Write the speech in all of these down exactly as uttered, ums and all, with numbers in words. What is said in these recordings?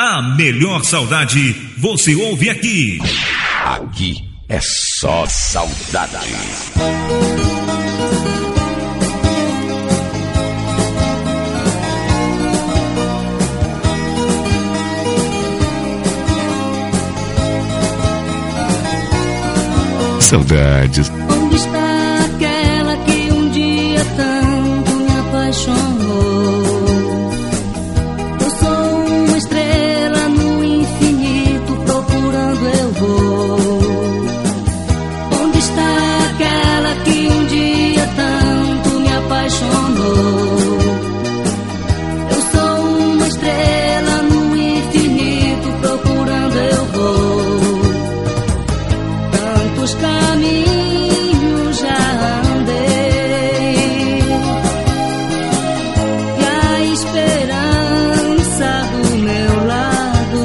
A melhor saudade você ouve aqui. Aqui é só saudade. Saudades. Onde está aquela que um dia tanto me apaixonou? Eu sou uma estrela no infinito, procurando eu vou. Onde está aquela que um dia tanto me apaixonou? Eu sou uma estrela no infinito, procurando eu vou. Tantos caminhos já andei, e a esperança do meu lado,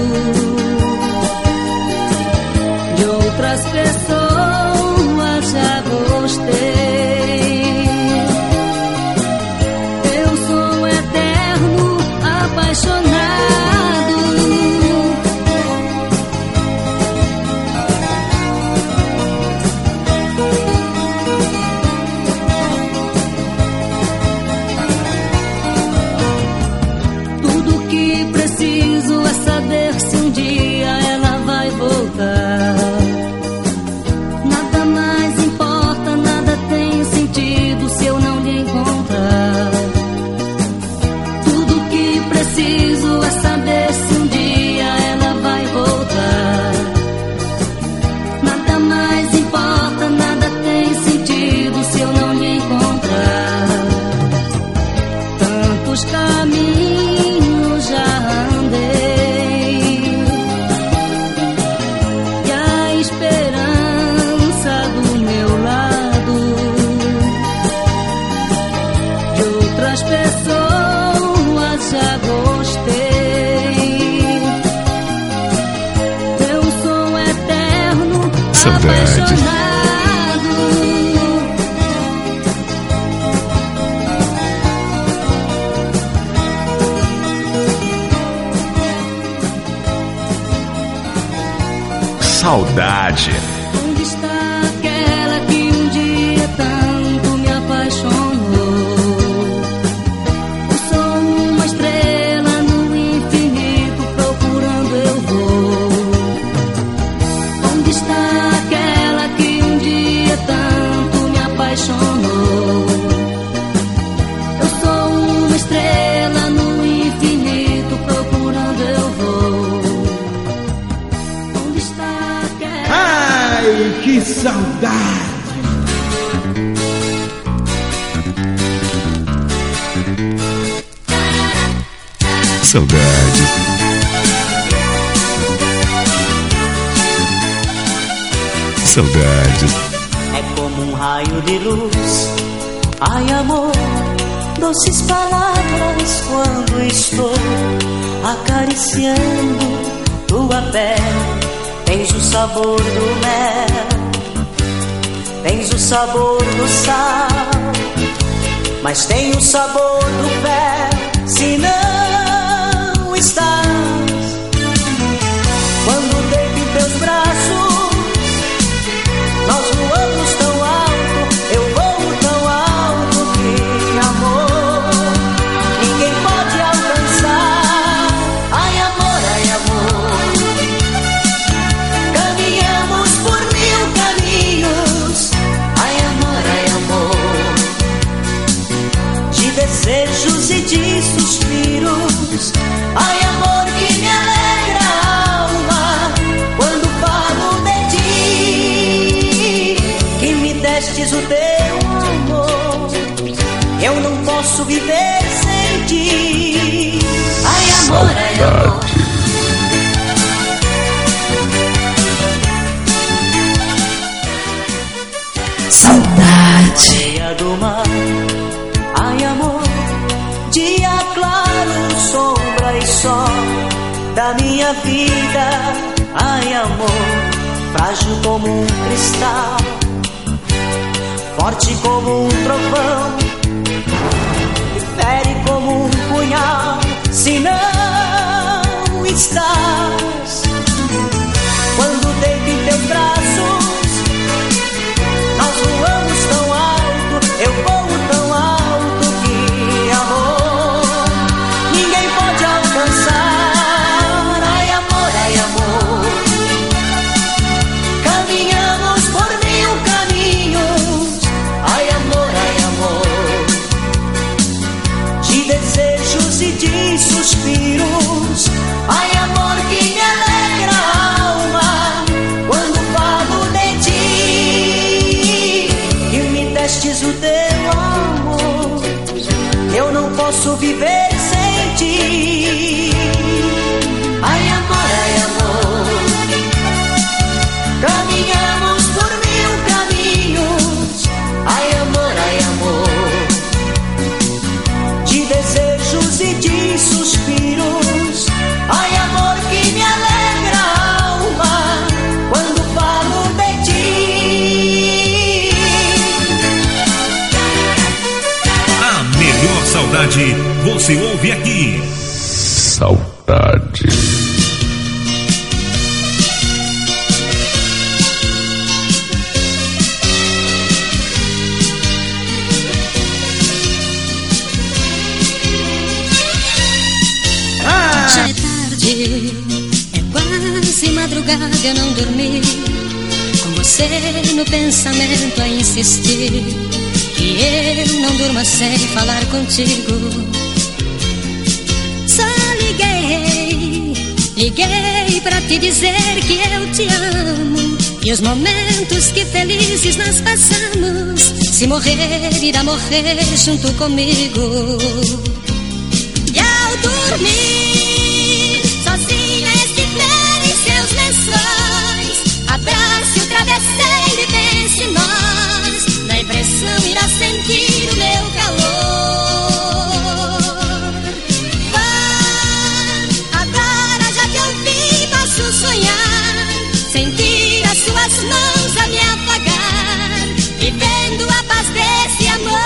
de outras pessoas já gostei. Eu sou um eterno apaixonado. Preciso é saber se um dia ela vai voltar. Nada mais importa, nada tem sentido se eu não lhe encontrar. Tudo que preciso é saber se um dia ela vai voltar. Nada mais importa, nada tem sentido se eu não lhe encontrar. Tantos caminhos já andei, e a esperança do meu lado, de outras pessoas já gostei. Eu sou um eterno apaixonado. Saudade. Onde está aquela que um dia tanto me apaixonou? Eu sou uma estrela no infinito, procurando eu vou. Onde está aquela que um dia tanto me apaixonou? Eu sou uma estrela no infinito, procurando eu vou. Onde está? Ai, que saudade! Saudade. Saudade. É como um raio de luz. Ai, amor, doces palavras quando estou acariciando tua pele. Tens o sabor do mel, tens o sabor do sal, mas tem o sabor do pé se não estás. Quando deito em teus braços, nós voamos tão alto, eu voo tão alto que, amor, ninguém pode alcançar. Ai, amor, ai, amor, caminhamos por mil caminhos. Ai, amor, ai, amor, de desejos e de suspiros. Ai, amor, que me alegra a alma quando falo de ti, que me destes o teu amor. Eu não posso viver sem ti. Ai, amor, ai, amor. Saudade. Areia do mar. Ai, amor, dia claro, sombra e sol da minha vida. Ai, amor, frágil como um cristal, forte como um trovão, fere como um punhal. Se não estás. Quando deito em teus braços, nós voamos tão alto, eu voo tão alto que amor ninguém pode alcançar. Ai amor, ai amor, caminhamos por mil caminhos. Ai amor, ai amor, de desejos e de suspiros. Ai amor que me alegra a alma quando falo de ti, e me destes o teu amor. Eu não posso viver sem ti. Ai amor, ai amor, caminhamos por mil caminhos. Ai amor, ai amor, de desejos e de suspiros. Ai amor que me alegra a alma quando falo de ti. A melhor saudade você ouve aqui. Saudade. Já é tarde, é quase madrugada, eu não dormi, com você no pensamento a insistir, que eu não durma sem falar contigo. Só liguei, liguei pra te dizer que eu te amo, e os momentos que felizes nós passamos, se morrer irá morrer junto comigo. E ao dormir sozinha estiver em seus lençóis, abrace o travesseiro e pense em nós, na impressão irá sentir o meu calor. Vá, agora já te ouvi, posso sonhar, sentir as suas mãos a me afagar, vivendo a paz desse amor.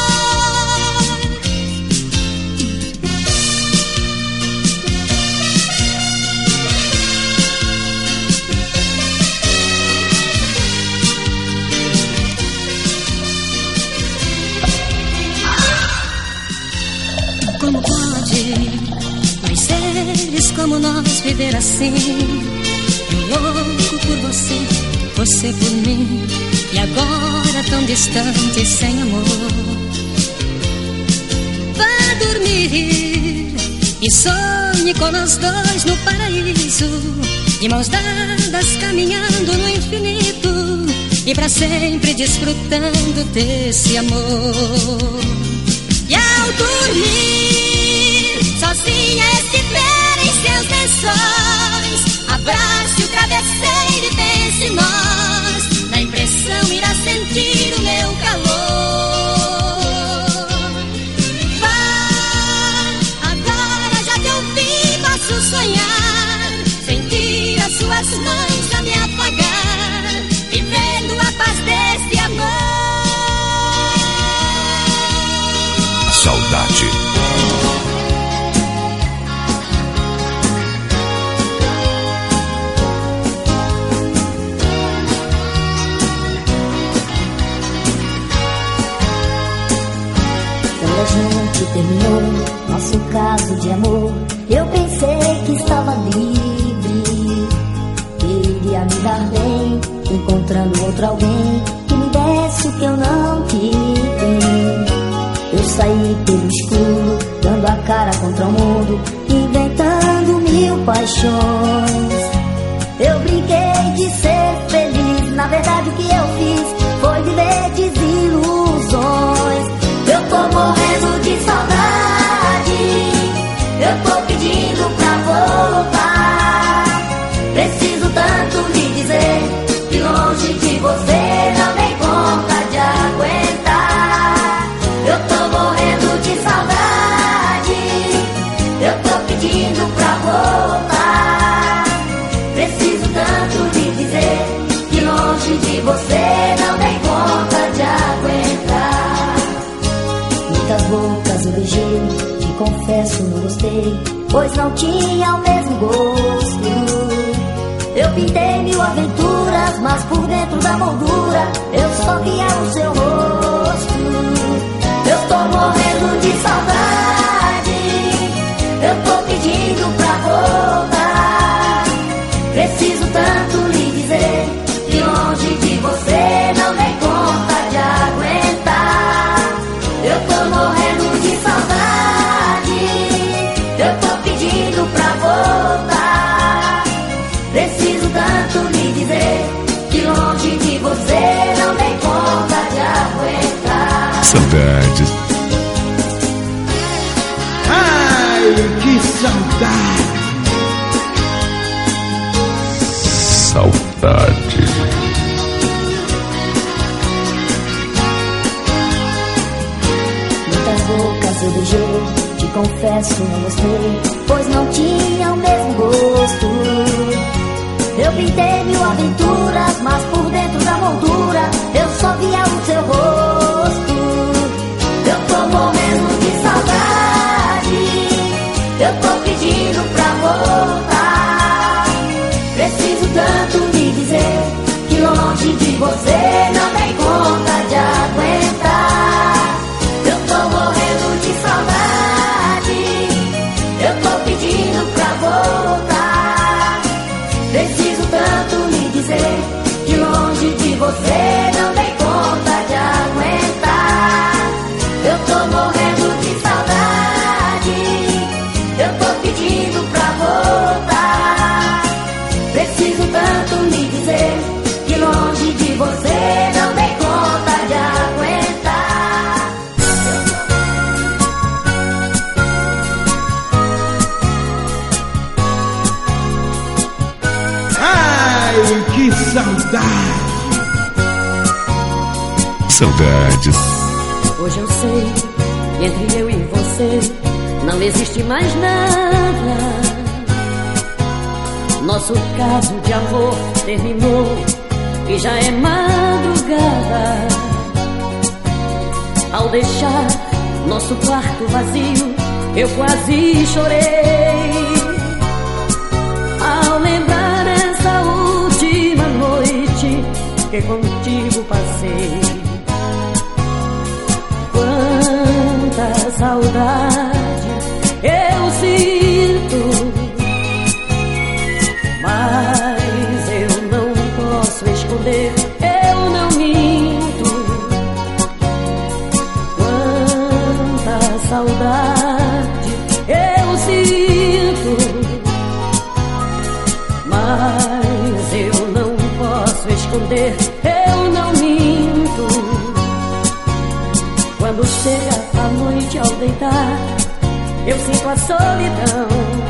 Como pode dois seres como nós viver assim? Eu louco por você, você por mim, e agora tão distante, sem amor. Vá dormir e sonhe com nós dois no paraíso, de mãos dadas caminhando no infinito, e pra sempre desfrutando desse amor. E ao dormir sozinha estiver em seus lençóis, abrace o travesseiro e pense em nós, na impressão irá sentir o meu calor. Vá, agora já te ouvi, posso sonhar, sentir as suas mãos a me afagar, vivendo a paz desse amor. Saudade. Quando a gente terminou nosso caso de amor, eu pensei que estava livre, que iria me dar bem, encontrando outro alguém que me desse o que eu não tive. Eu saí pelo escuro, dando a cara contra o mundo, inventando mil paixões. Eu brinquei de ser feliz, na verdade o que eu fiz foi viver desilusões. Eu tô morrendo de saudade, eu tô pedindo pra voltar. Preciso tanto lhe dizer que longe de você não dei conta de aguentar. Eu tô morrendo de saudade, eu tô pedindo pra voltar. Preciso tanto lhe dizer que longe de você não dei conta de aguentar. Muitas bocas eu beijei, te confesso não gostei, pois não tinha o mesmo gosto. da moldura eu só via o seu rosto. Eu tô morrendo de saudade, eu tô pedindo pra voltar. Preciso tanto lhe dizer que longe de você não dei conta de aguentar. Eu tô morrendo de saudade, eu tô pedindo pra voltar. Preciso tanto lhe dizer que longe de você não dei conta de aguentar. Saudades. Ai, que saudade. Saudade. Muitas bocas eu beijei, te confesso não gostei, pois não tinha o mesmo gosto. Eu pintei mil aventuras, mas por dentro da moldura eu só via o seu rosto. Eu tô morrendo de saudade, eu tô pedindo pra voltar. Preciso tanto lhe dizer que longe de você não dei conta de aguentar. Eu tô morrendo de saudade, eu tô pedindo pra voltar. Preciso tanto lhe dizer que longe de você não dei conta de aguentar. Eu tô morrendo de saudade, eu tô pedindo pra voltar. Preciso tanto lhe dizer que longe de você não dei conta de aguentar. Ai, que saudade. Saudades. Hoje eu sei que entre eu e você não existe mais nada. Nosso caso de amor terminou e já é madrugada. Ao deixar nosso quarto vazio, eu quase chorei. Ao lembrar essa última noite que contigo passei. Quanta saudade eu sinto, mas eu não posso esconder, eu não minto. Quanta saudade eu sinto, mas eu não posso esconder, eu não minto. Quando chega a noite ao deitar, eu sinto a solidão.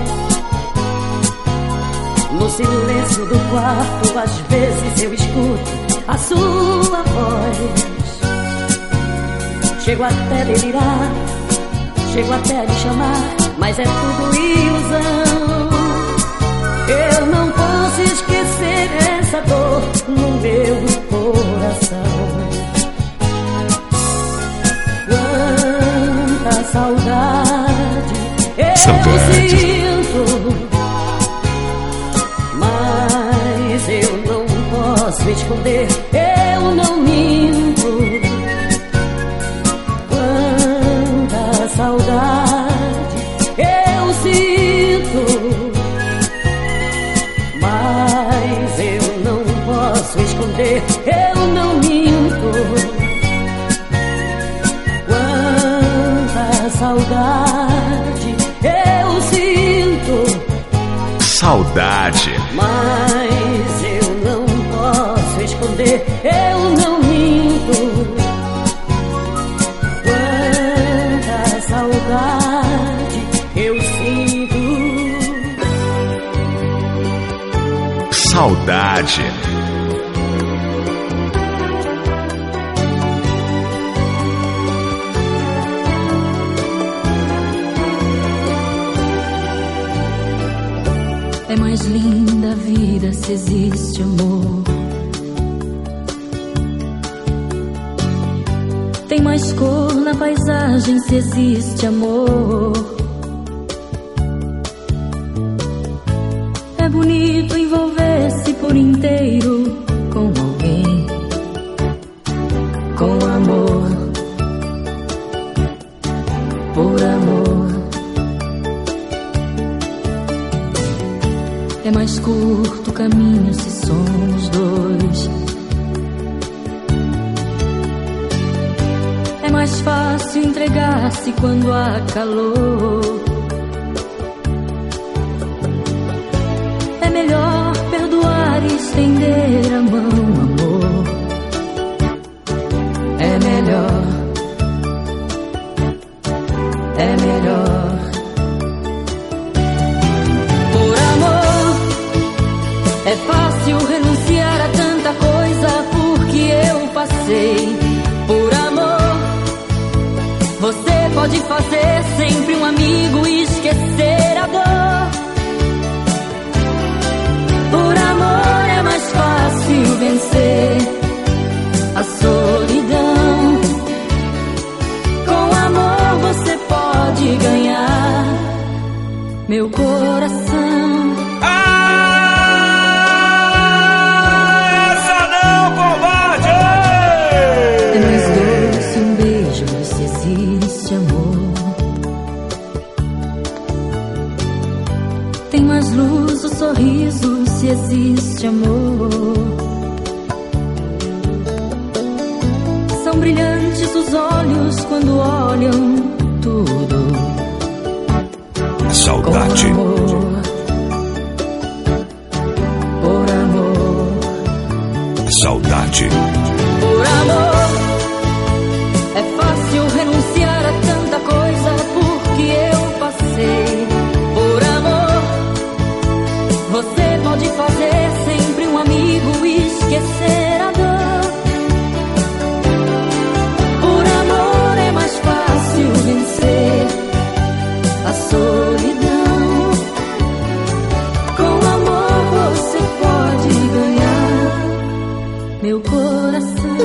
No silêncio do quarto, às vezes eu escuto a sua voz. Chego até a delirar, chego até a lhe chamar, mas é tudo ilusão. Eu não posso esquecer essa dor no meu coração. Quanta saudade eu Saudade. sinto, mas eu não posso esconder, eu não minto. Quanta saudade eu sinto, mas eu não posso esconder, eu não minto. Quanta saudade eu sinto, Saudade. mas eu não posso esconder, eu não minto. Quanta saudade eu sinto. Saudade. É mais linda a vida se existe amor. Tem mais cor na paisagem se existe amor. É bonito envolver-se por inteiro com alguém. É mais curto o caminho se somos dois. É mais fácil entregar-se quando há calor. É melhor perdoar e estender a mão, amor. É melhor. É melhor. Por amor, é fácil renunciar a tanta coisa porque eu passei. Por amor, você pode fazer sempre um amigo e esquecer a dor. Por amor é mais fácil vencer a solidão. Com amor você pode ganhar meu coração. Ah, essa não, covarde! É mais doce um beijo se existe amor. Tem mais luz o sorriso se existe amor. São brilhantes os olhos quando olham tudo. Saudade. Com amor. Por amor. Saudade. Por amor, é fácil renunciar a tanta coisa porque eu passei. Por amor, você pode fazer sempre um amigo e esquecer a dor. Por amor é mais fácil vencer a solidão. Com amor você pode ganhar meu coração.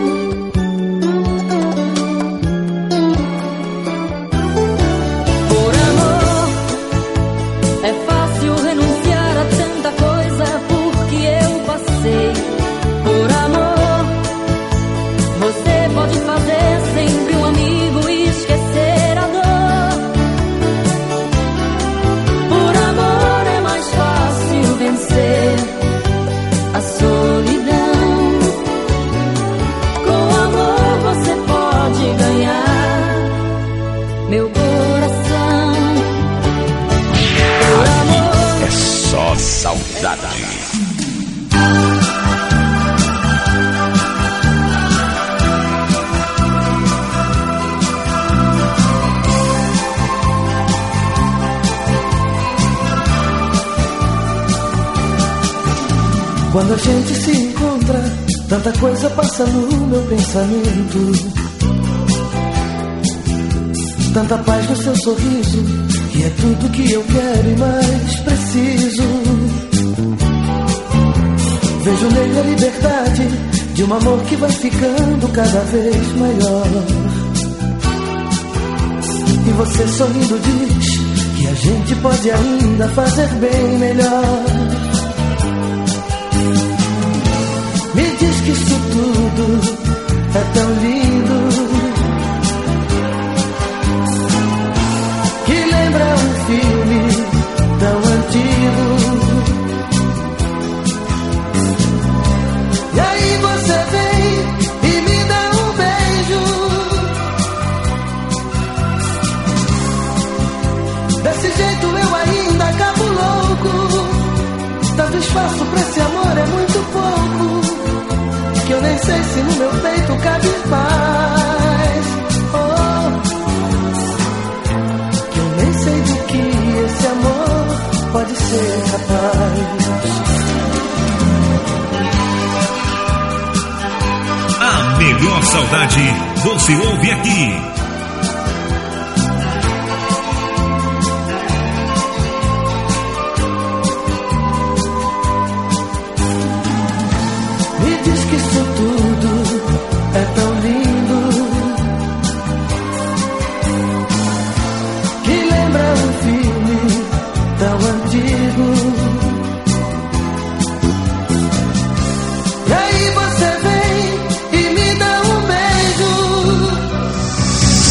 Por amor, é fácil renunciar a tanta coisa porque eu passei. Por amor, você pode fazer sempre um amigo e esquecer a dor. Por amor é mais fácil vencer a solidão. Com amor você pode ganhar meu coração. Por amor É só saudade. Quando a gente se encontra, tanta coisa passa no meu pensamento. Tanta paz no seu sorriso, e é tudo que eu quero e mais preciso. Vejo nele a liberdade de um amor que vai ficando cada vez maior. E você sorrindo diz que a gente pode ainda fazer bem melhor. Me diz que isso tudo é tão lindo, que lembra um filme tão antigo. E aí você vem e me dá um beijo. Desse jeito eu ainda acabo louco. Tanto espaço pra esse amor é muito pouco, que eu nem sei se no meu peito cabe paz. Oh, que eu nem sei do que esse amor pode ser capaz. A melhor saudade você ouve aqui. Me diz que isso tudo é tão lindo, que lembra um filme tão antigo. E aí você vem e me dá um beijo.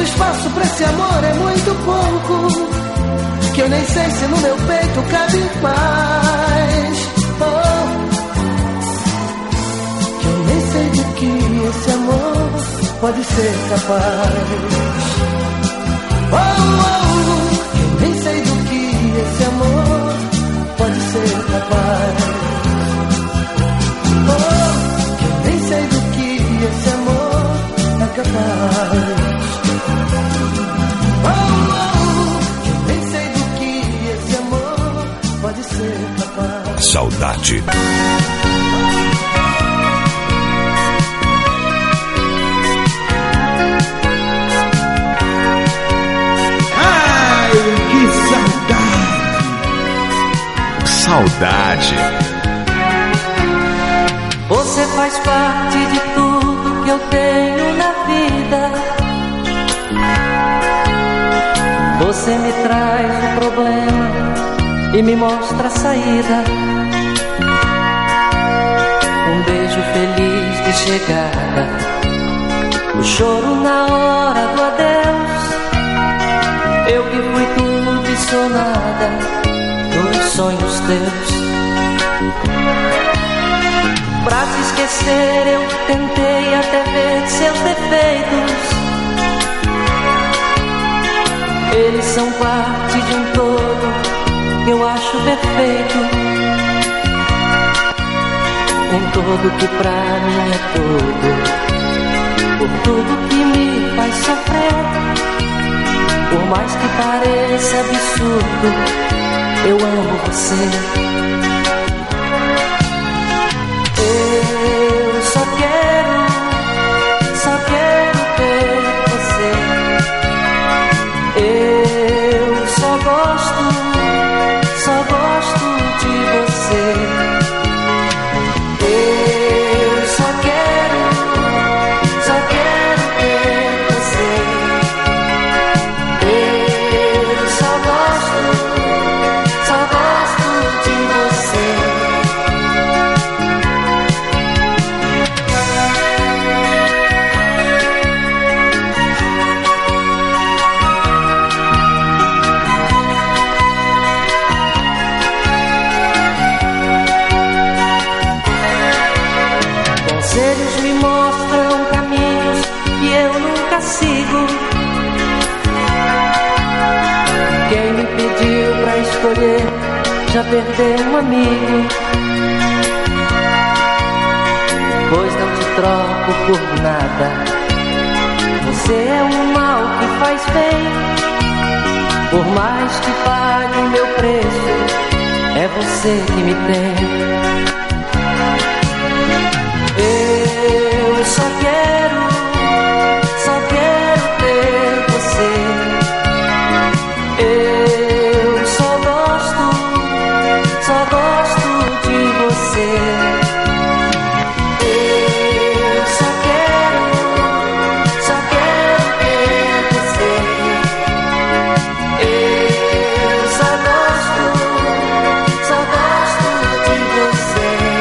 Tanto espaço pra esse amor é muito pouco, que eu nem sei se no meu peito cabe mais. Oh, que eu nem sei de que esse amor pode ser capaz. Oh, oh, que eu nem sei do que esse amor pode ser capaz. Oh, que eu nem sei do que esse amor é capaz. Oh, oh, que eu nem sei do que esse amor pode ser capaz. Saudade. Saudade. Você faz parte de tudo que eu tenho na vida. Você me traz o problema e me mostra a saída. Um beijo feliz de chegada, o choro na hora do adeus. Eu que fui tudo e sou nada nos sonhos teus. Pra te esquecer eu tentei até ver seus defeitos. Eles são parte de um todo que eu acho perfeito. Um todo que pra mim é todo, por tudo que me faz sofrer. Por mais que pareça absurdo, eu amo você. Eu só quero, só quero ter você. Eu só gosto, só gosto de você. Eu só quero, só quero ter você. Eu só gosto, só gosto de você. Conselhos me mostram caminhos que eu nunca sigo. Quem me pediu pra escolher já perdeu um amigo. Pois não te troco por nada. Você é um mal que faz bem. Por mais que pague o meu preço, é você que me tem. Eu só quero, só quero ter você. Eu só gosto, só gosto de você. Eu só quero, só quero ter você. Eu só gosto, só gosto de você.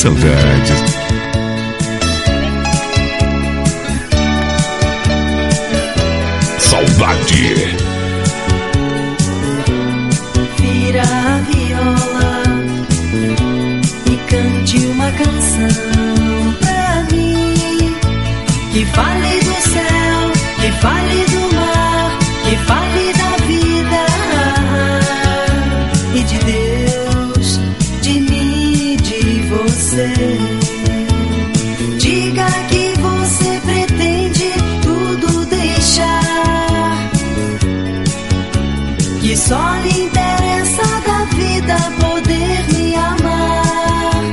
saudades. Saudade. Vira a viola e cante uma canção pra mim, que fale do céu, que fale do mar, que fale da vida e de Deus, de mim e de você. Diga que você pretende tudo deixar, que só lhe interessa da vida poder me amar,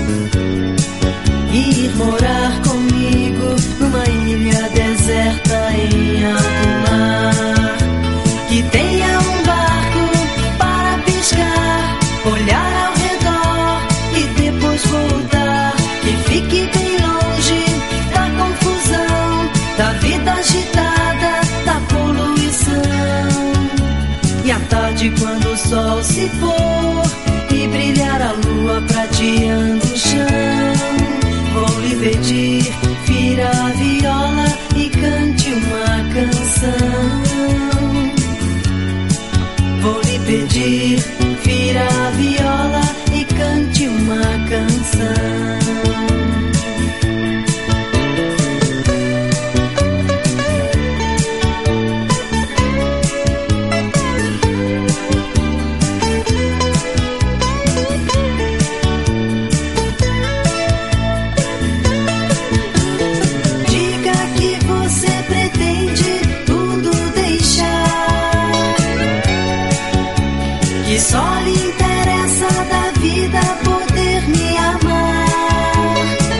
e ir morar comigo numa ilha deserta em alto mar, que tenha um barco para pescar, olhar ao redor e depois voltar, que fique bem longe da confusão, da vida agitada, da poluição. E à tarde, quando o sol se pôr e brilhar a lua prateando o chão, vou lhe pedir, vira a viola e cante uma canção. Vou lhe pedir, vira a viola e cante uma canção. Só lhe interessa da vida poder me amar,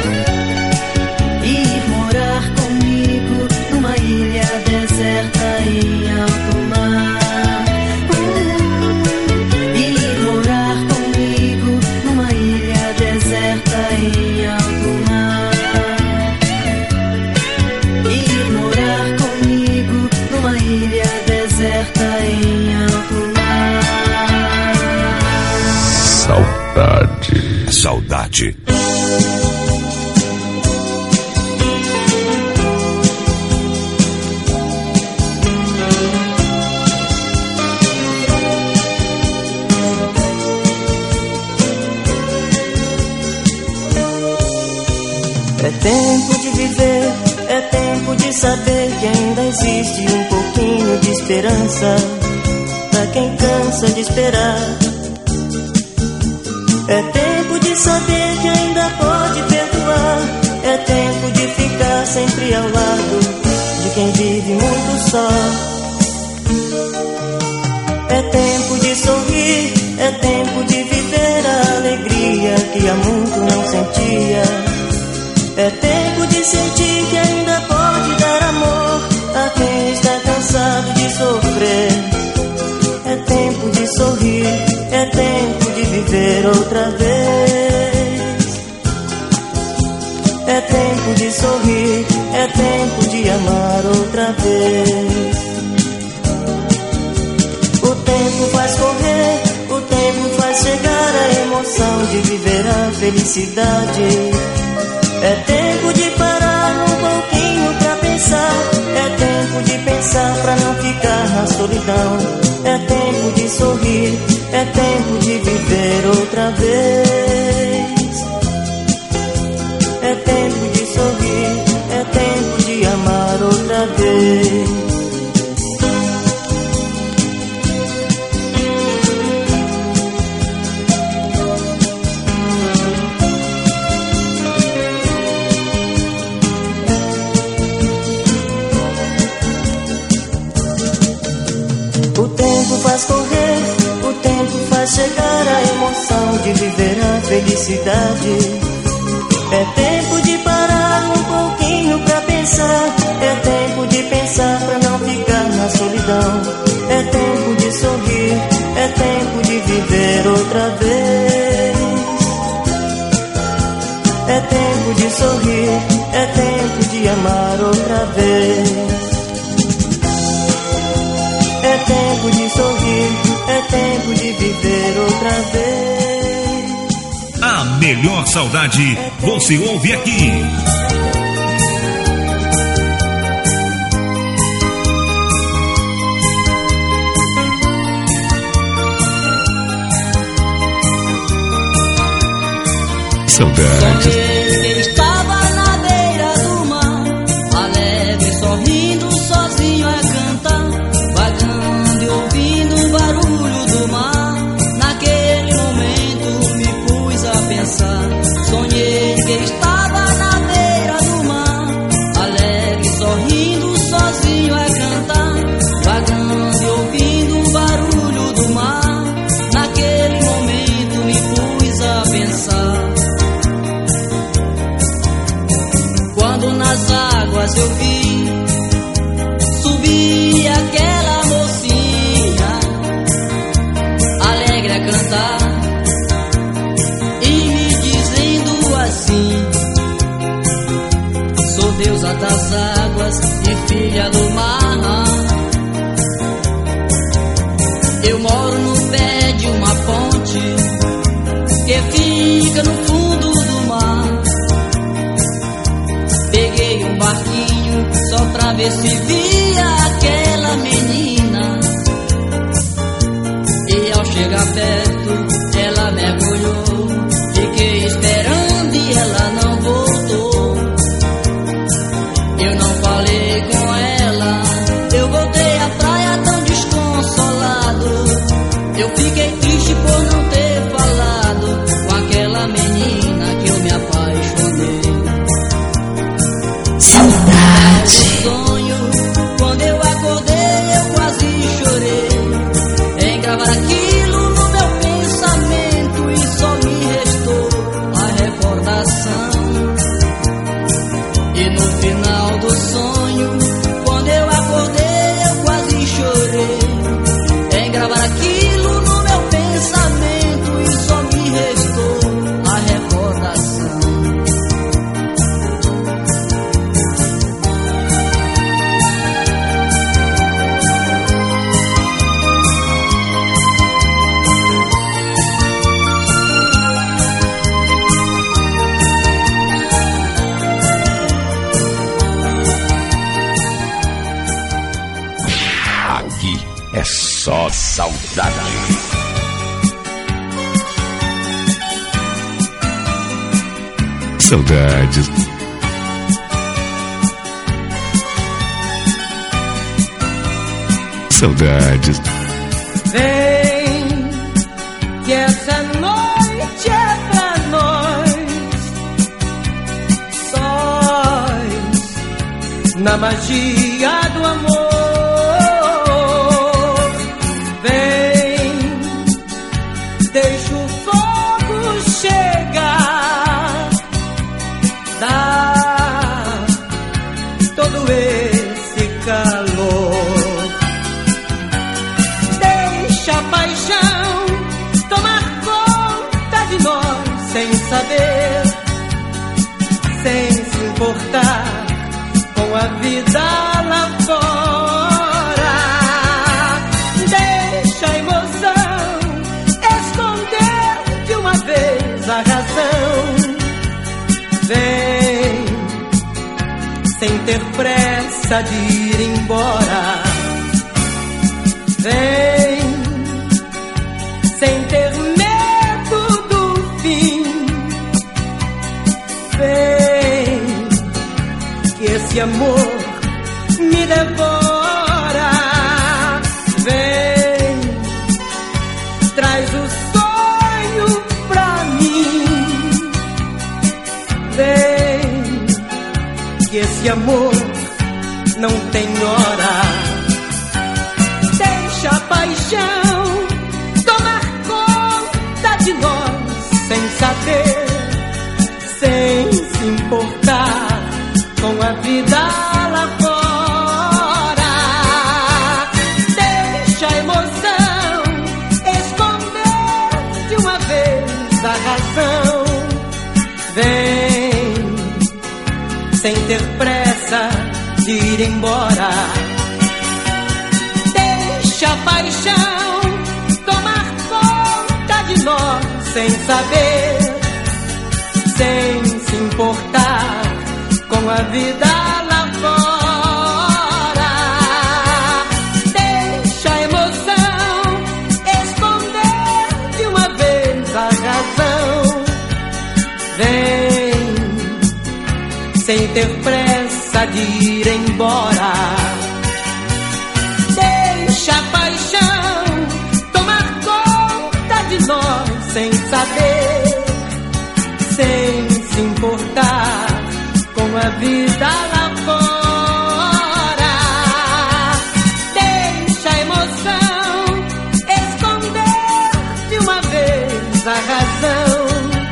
e ir morar comigo numa ilha deserta em alto mar. uh, E ir morar comigo numa ilha deserta em alto mar. E ir morar comigo numa ilha deserta em alto mar. Saudade. Saudade. É tempo de viver, é tempo de saber que ainda existe um pouquinho de esperança pra quem cansa de esperar. É tempo de saber que ainda pode perdoar. É tempo de ficar sempre ao lado de quem vive muito só. É tempo de sorrir, é tempo de viver a alegria que há muito não sentia. É tempo de sentir que ainda pode dar amor a quem está cansado de sofrer. É tempo de sorrir, é tempo de viver outra vez. É tempo de sorrir, é tempo de amar outra vez. O tempo faz correr, o tempo faz chegar a emoção de viver a felicidade. É tempo de parar um pouquinho pra pensar. É tempo de pensar pra não ficar na solidão. É tempo de sorrir, é tempo de viver outra vez. É tempo de sorrir, é tempo de amar outra vez. O tempo faz correr, o tempo faz chegar a emoção de viver a felicidade. É tempo de parar um pouquinho pra pensar. É tempo de pensar pra não ficar na solidão. É tempo de sorrir, é tempo de viver outra vez. É tempo de sorrir, é tempo de amar outra vez. É tempo de sorrir, é tempo de viver outra vez. A melhor saudade você ouve aqui. Saudades. Ele estava na beira do mar, alegre, sorrindo, sozinho a cantar, vagando e ouvindo o barulho do mar. Naquele momento me pus a pensar, sonhei que estava na beira do mar, alegre, sorrindo, sozinho a cantar, vagando e ouvindo o barulho do mar. Naquele momento me pus a pensar, quando nas águas eu vi subir aquela mocinha, alegre a cantar e me dizendo assim: sou deusa das águas e filha do mar. Eu moro no pé de uma ponte que fica no fundo do mar. Peguei um barquinho só pra ver se via aquela menina, e ao chegar perto ela mergulhou. Fiquei esperando e ela não voltou. Eu não falei com ela, eu voltei à praia tão desconsolado. Eu fiquei triste por não ter falado com aquela menina que eu me apaixonei. Saudade. Sonho, quando eu acordei eu quase chorei em gravar aquilo no meu pensamento, e só me restou a recordação. E no final do sonho, quando eu acordei eu quase chorei em gravar aquilo no meu pensamento, e só me restou a recordação. Aqui é só saudade. Saudades. Saudades. Vem, que essa noite é pra nós, sós, na magia do amor. Vem, deixa o fogo chegar, dá todo esse calor. Deixa a paixão tomar conta de nós, sem saber, sem se importar com a vida lá fora. Deixa a emoção esconder de uma vez a razão. Vem, sem ter pressa de ir embora. Vem, sem ter medo do fim. Vem, que esse amor me devora. Vem, traz o sonho pra mim. Vem, que esse amor não tem hora. Deixa a paixão tomar conta de nós, sem saber, sem se importar com a vida lá fora. Deixa a emoção esconder de uma vez a razão. Vem, sem ter pressa de ir embora. Deixa a paixão tomar conta de nós, sem saber, sem se importar com a vida lá fora. Deixa a emoção esconder de uma vez a razão. Vem sem ter pressa de ir embora. Deixa a paixão tomar conta de nós sem saber, sem se importar com a vida lá fora. Deixa a emoção esconder de uma vez a razão.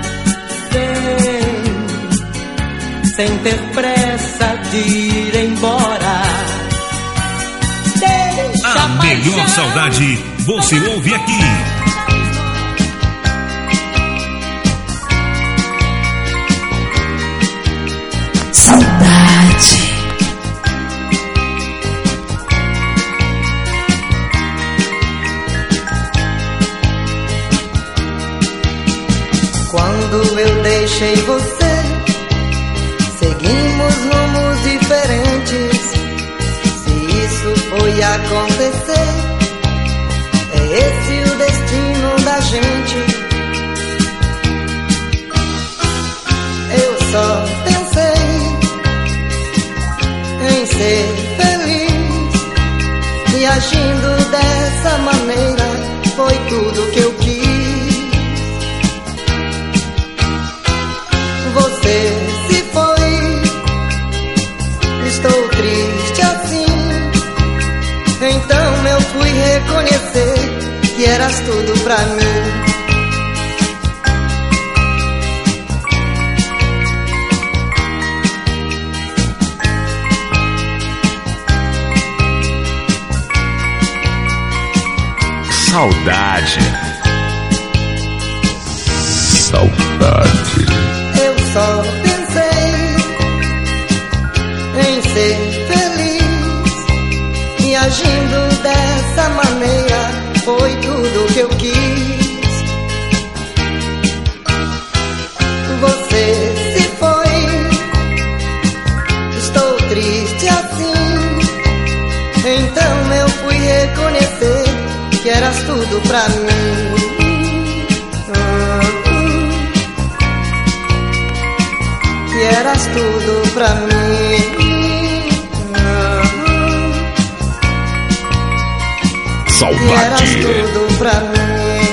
Vem sem ter pressa de ir embora. Deixa a melhor saudade você ouve aqui. Saudade. Quando eu deixei você, seguimos rumos diferentes. Se isso foi acontecer, é esse o destino da gente. Eu só pensei em ser feliz, e agindo dessa maneira foi tudo que eu quis. Você se foi, estou triste assim. Então eu fui reconhecer que eras tudo pra mim. Saudade. Saudade. Eu só pensei em ser feliz, e agindo dessa maneira foi tudo que eu quis. Você se foi, estou triste assim. Então eu fui reconhecer que eras tudo pra mim. Que eras tudo pra mim. Saudade. Que eras tudo pra mim.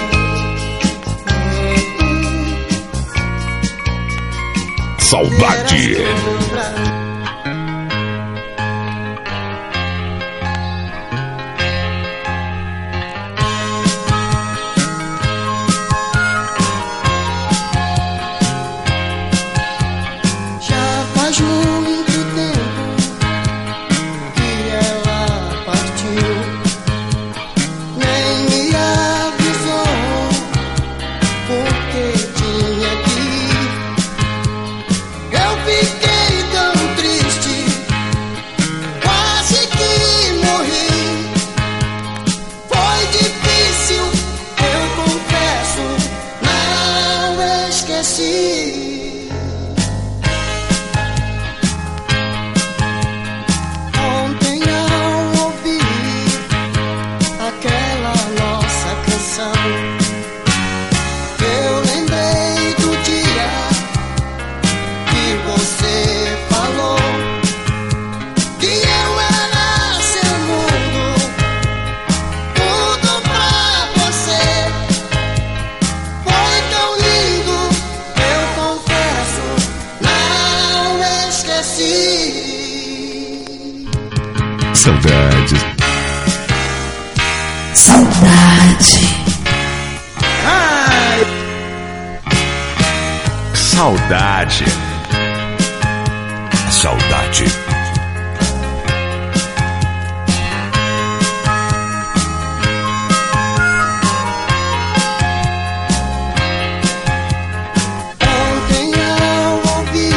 Saudade. Faz muito tempo que ela partiu, nem me avisou porque tinha que ir. Eu fiquei tão triste, quase que morri. Foi difícil, eu confesso, não esqueci. Saudade. Saudade. Ai. Saudade. Saudade. Ontem eu ouvi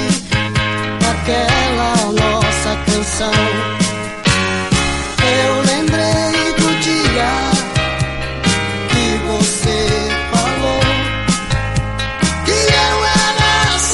aquela nossa canção. Eu lembrei do dia que você falou que eu era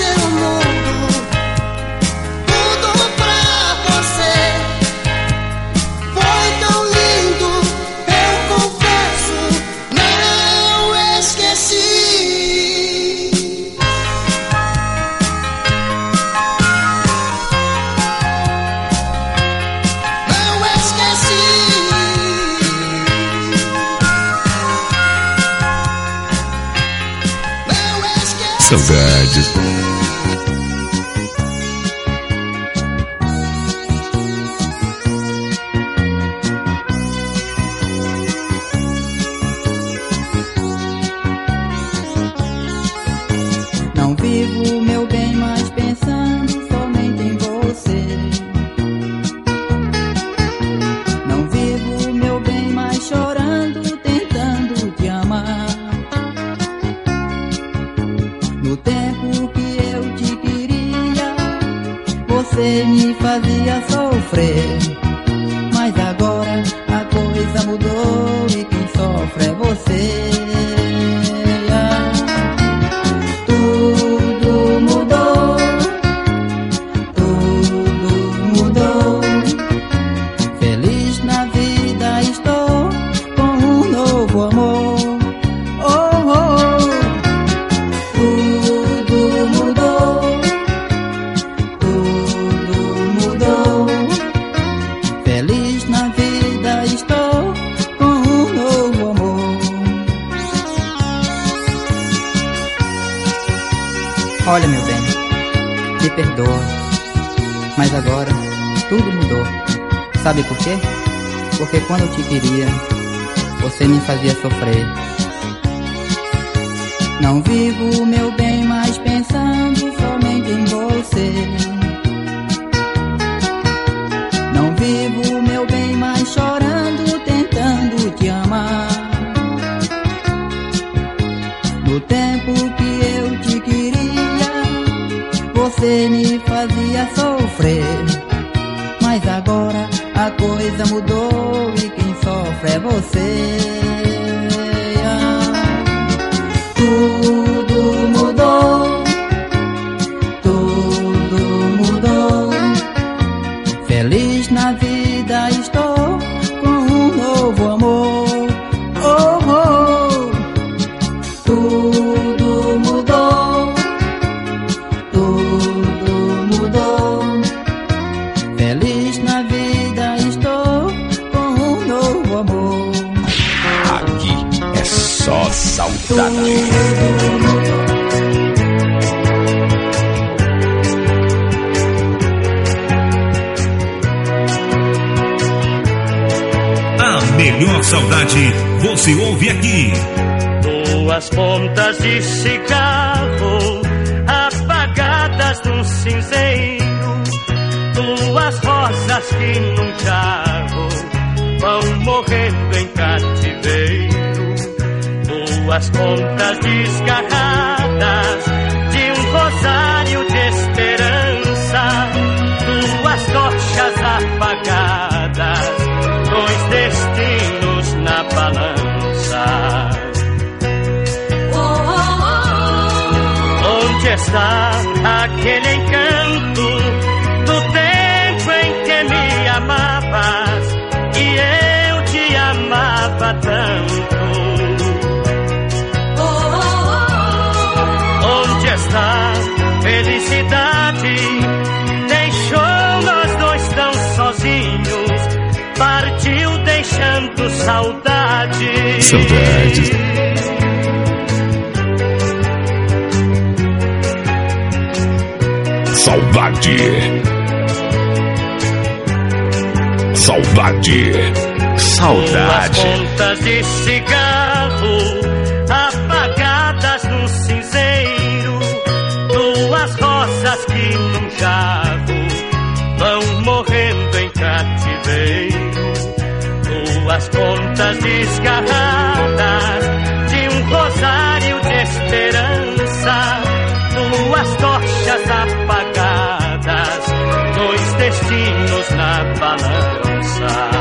Saudades. Não vivo meu bem mais pensando somente em você. Não vivo meu bem mais chorando, tentando te amar. No tempo que eu te queria, você me fazia sofrer. Mas agora a coisa mudou e quem sofre é você. Tudo mudou, tudo mudou. Feliz na vida estou com um novo amor. Oh, oh. Tudo mudou, tudo mudou. Feliz na vida estou com um novo amor. Olha, meu bem, me perdoa, mas agora tudo mudou. Sabe por quê? Porque quando eu te queria, você me fazia sofrer. Não vivo meu bem mais pensando somente em você. Não vivo meu bem mais chorando, tentando te amar. No tempo que eu te queria, você me fazia sofrer. Mas agora a coisa mudou e quem sofre é você. Tudo mudou, tudo mudou. Feliz na vida estou com um novo amor. Oh, oh. Tudo mudou, tudo mudou. Feliz na vida estou com um novo amor. Aqui é só saudade. A melhor saudade você ouve aqui. Duas pontas de cigarro apagadas num cinzeiro, duas rosas que num carro vão morrendo em cativeiro, duas pontas desgarradas de um rosário de esperança, duas tochas apagadas, dois destinos na balança. Onde está aquele encanto do tempo em que me amavas e eu te amava tanto? Onde está felicidade? Deixou nós dois tão sozinhos, partiu deixando saudade. Saudades. Saudade. Saudade. Saudade. Duas pontas de cigarro apagadas no cinzeiro, duas rosas que num carro vão morrendo em cativeiro, duas pontas desgarradas de um rosário de esperança, duas tochas apagadas, dois destinos na balança.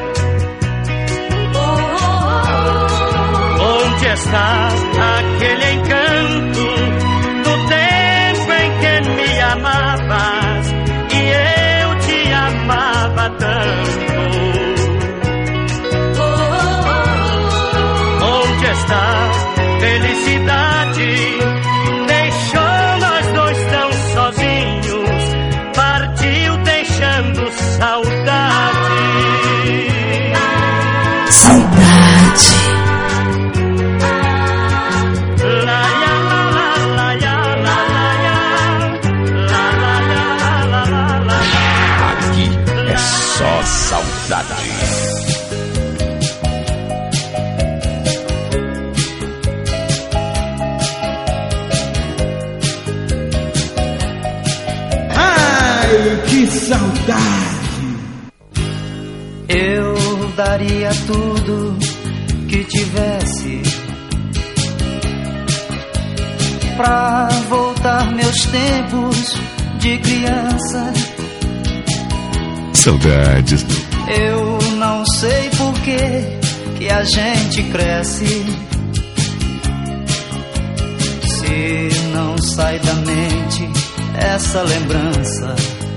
Onde está aquele encanto do tempo em que me amavas e eu te amava tanto? Onde está felicidade? Deixou nós dois tão sozinhos, partiu deixando saudade. Saudade. La, ya, la, la, la, ya. saudade! Eu daria tudo que tivesse pra voltar meus tempos de criança. Saudades. Eu não sei por que que a gente cresce, se não sai da mente essa lembrança.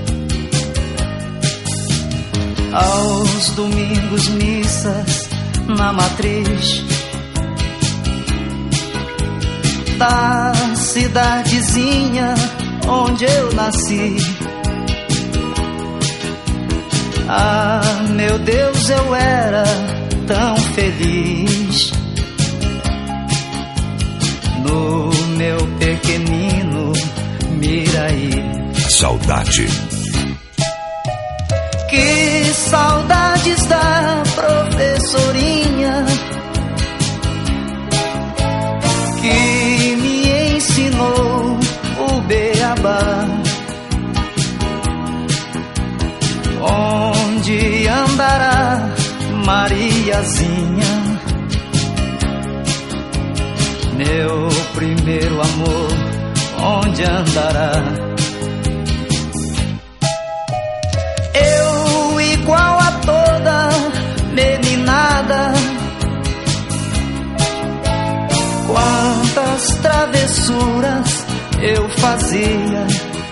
Aos domingos missas na matriz da cidadezinha onde eu nasci. Ah, meu Deus, eu era tão feliz no meu pequenino Miraí. Saudade. Que saudades da professorinha que me ensinou o beabá. Onde andará Mariazinha, meu primeiro amor, onde andará? Eu, igual a toda meninada, quantas travessuras eu fazia,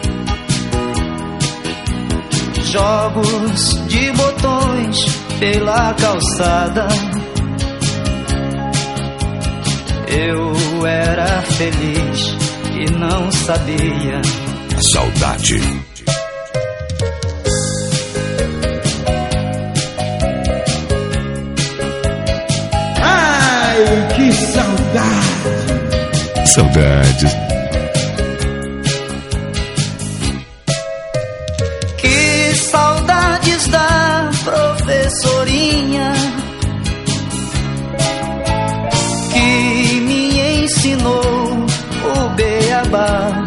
jogos de botões pela calçada. Eu era feliz e não sabia. Saudade. Ai, que saudade! Saudades. Que saudades da professorinha que me ensinou o beabá.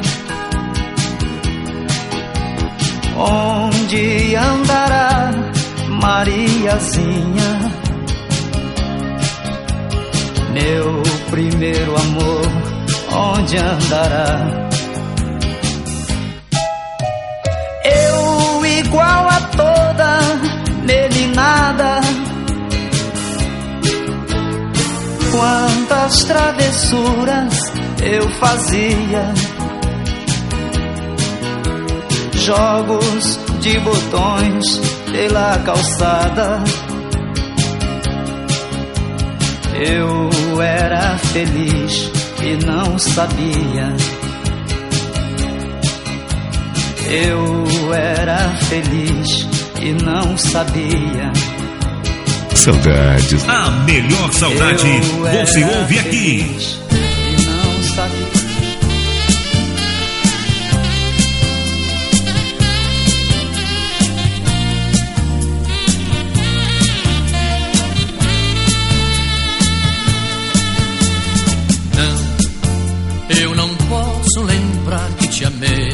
Onde andará Mariazinha, meu primeiro amor, onde andará? Eu, igual a toda meninada, quantas travessuras eu fazia, jogos de botões pela calçada. Eu era feliz e não sabia. Eu era feliz e não sabia. Saudades. A melhor saudade Eu você era ouve aqui. feliz e não sabia. Eu não posso lembrar que te amei.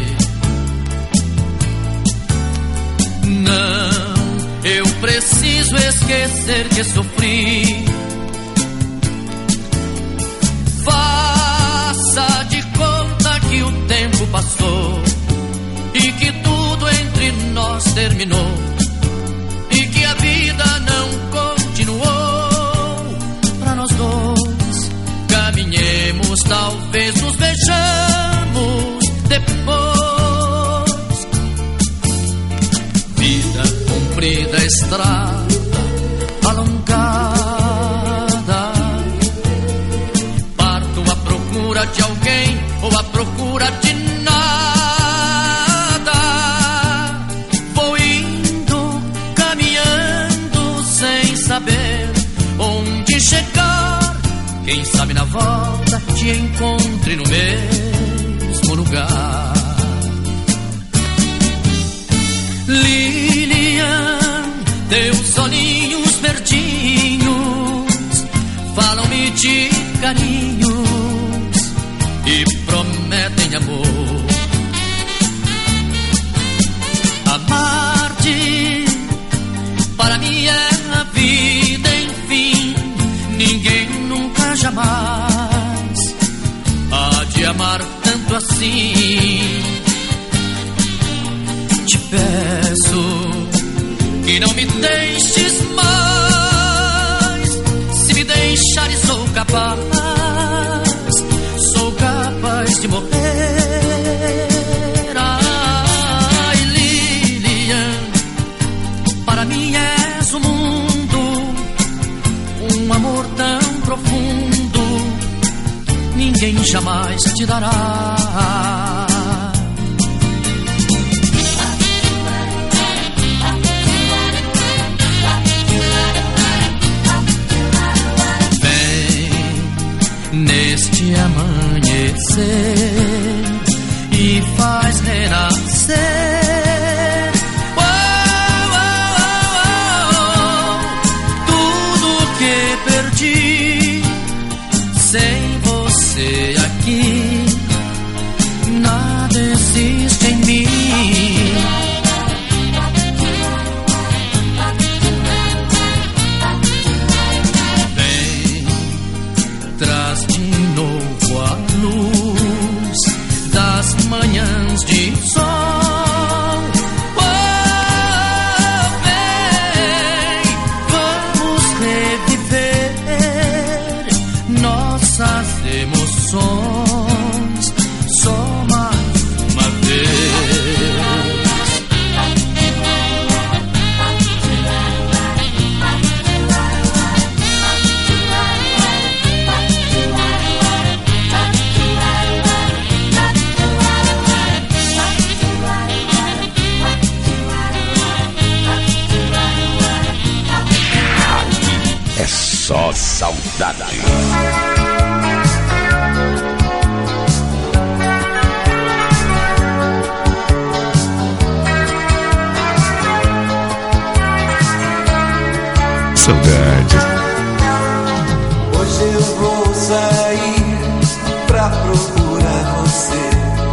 Não, eu preciso esquecer que sofri. Faça de conta que o tempo passou e que tudo entre nós terminou e que a vida não continuou pra nós dois. Caminhemos, talvez nos vejamos depois. Vida comprida, estrada alongada, parto à procura de alguém ou à procura de nada. Vou indo, caminhando sem saber onde chegar. Quem sabe na volta te encontre no mesmo lugar. Lilian, teus olhinhos verdinhos falam-me de carinhos e prometem amor. Amar capaz, sou capaz de morrer. Ai, Lilian, para mim és o mundo, um amor tão profundo, ninguém jamais te dará. Neste amanhecer e faz renascer oh, oh, oh, oh, tudo que perdi. Sem você aqui, nada existe em mim. Traz de novo a luz das manhãs de sol. Oh, vem, vamos reviver nossas emoções só mais uma vez. Só saudade. Saudade. Hoje eu vou sair pra procurar você.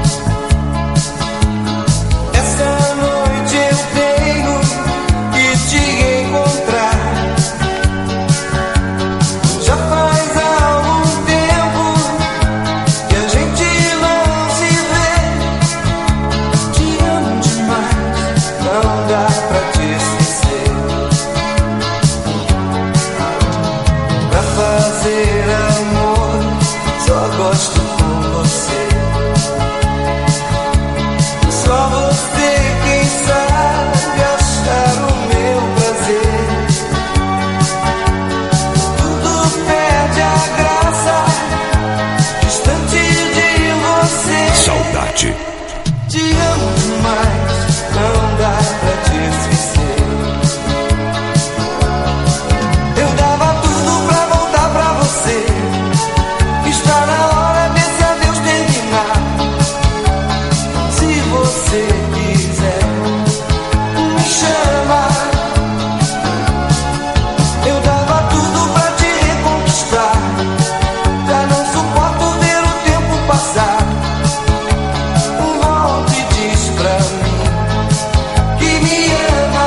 Essa noite eu tenho que te encontrar. Já faz algum tempo que a gente não se vê. Te amo demais, não dá pra te esquecer. Pra fazer amor, só gosto com você. Só você quem sabe achar o meu prazer. Tudo perde a graça, distante de você. Saudade. Te amo demais, não dá pra te esquecer. Eu dava tudo pra voltar pra você. Está na hora desse adeus terminar. Se você quiser, me chama. Eu dava tudo pra te reconquistar. Já não suporto ver o tempo passar. Volte e diz pra mim que me ama.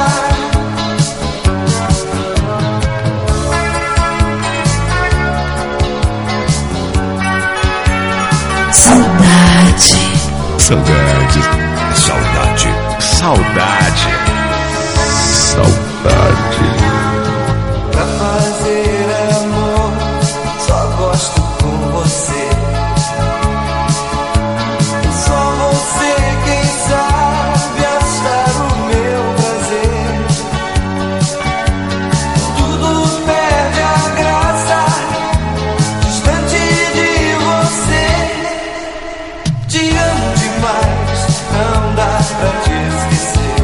Saudade. Saudade. Saudade. Saudade. Saudade. Pra fazer amor, só gosto com você. Só você quem sabe achar o meu prazer. Tudo perde a graça, distante de você. Te amo demais, não dá pra te esquecer.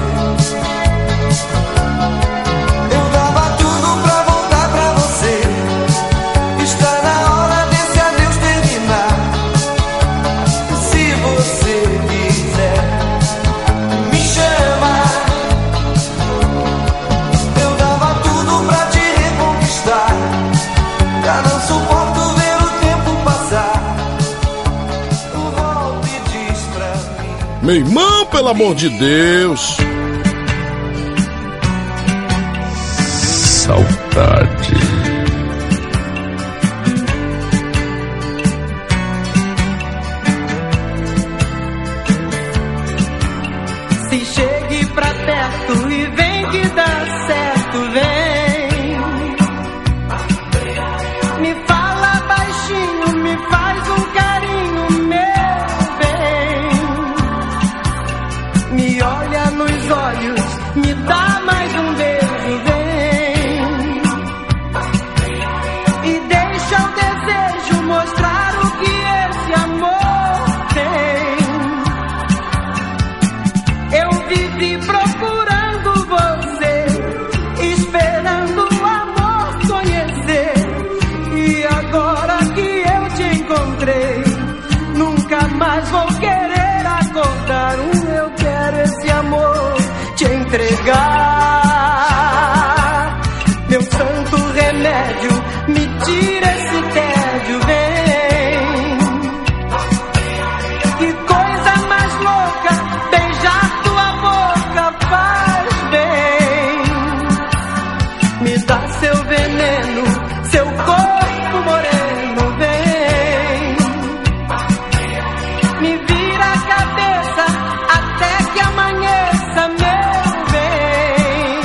Eu dava tudo pra voltar pra você. Está na hora desse adeus terminar. Se você quiser, me chama. Eu dava tudo pra te reconquistar. Já não suporto ver o tempo passar. Volte e diz pra mim. Meu irmão, pelo amor de Deus. Saudade. Se chegue pra perto e vem que dá certo, vem. Me fala baixinho. mais vou querer acordar. Um eu quero esse amor te entregar. Meu santo remédio, me tira esse tédio, vem. Que coisa mais louca, beijar tua boca faz bem. Me dá seu veneno, seu corpo moreno, vem. Me vira a cabeça até que amanheça, meu bem.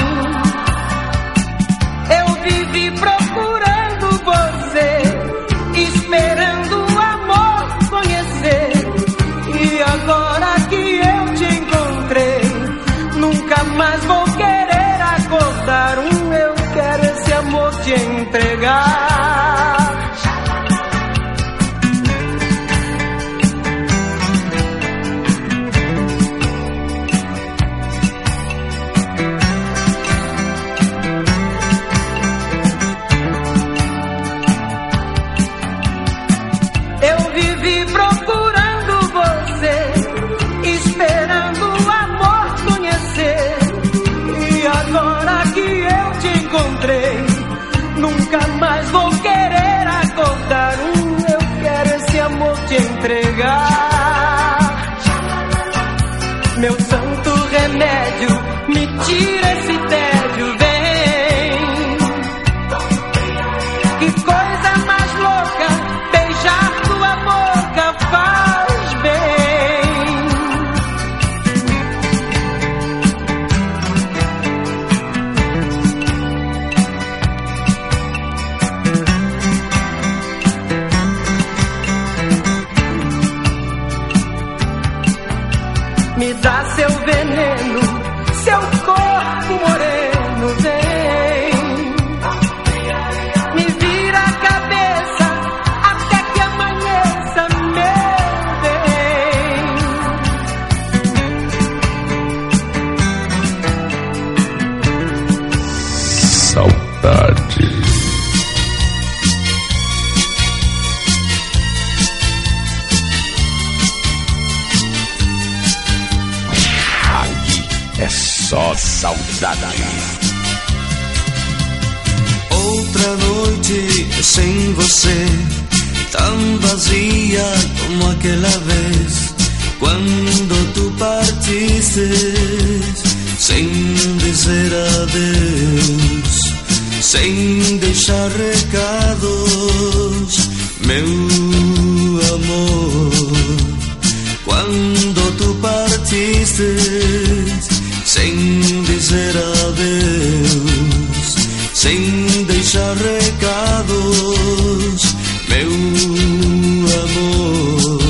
Eu vivi procurando você, esperando o amor conhecer. E agora que eu te encontrei, nunca mais vou querer acordar. Um eu quero esse amor te entregar. Eu vivi procurando você, esperando o amor conhecer. E agora que eu te encontrei, nunca mais vou querer acordar. Um eu quero esse amor te entregar. Meu santo remédio, me tira esse tédio, vem. Que coisa mais louca, beijar tua boca faz bem. Me dá seu veneno, seu corpo moreno, vem. Me vira a cabeça até que amanheça, meu bem. Saudade. É só saudade. Outra noite sem você, tão vazia como aquela vez, quando tu partiste, sem dizer adeus, sem deixar recados, meu amor. Quando tu partiste, sem dizer adeus, sem deixar recados, meu amor.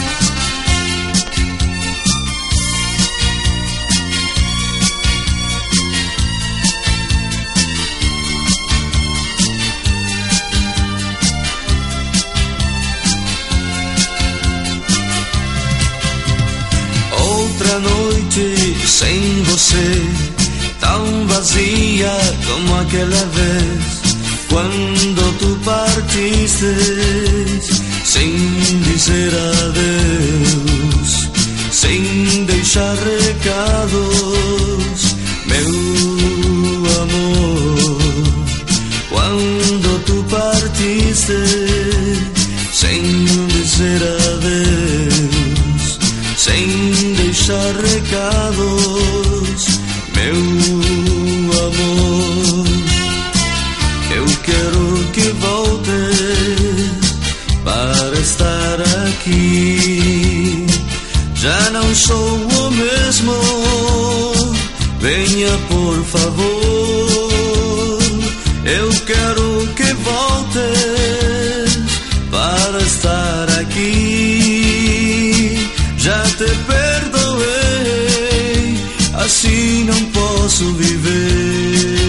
Outra noite sem você, tão vazia como aquela vez, quando tu partiste, sem dizer adeus, sem deixar recados, meu amor. Quando tu partiste, sem dizer adeus, sem deixar recados, meu amor. Eu quero que voltes para estar aqui. Já não sou o mesmo, venha por favor. Eu quero que voltes para estar aqui. Já te perdoei, assim não posso viver.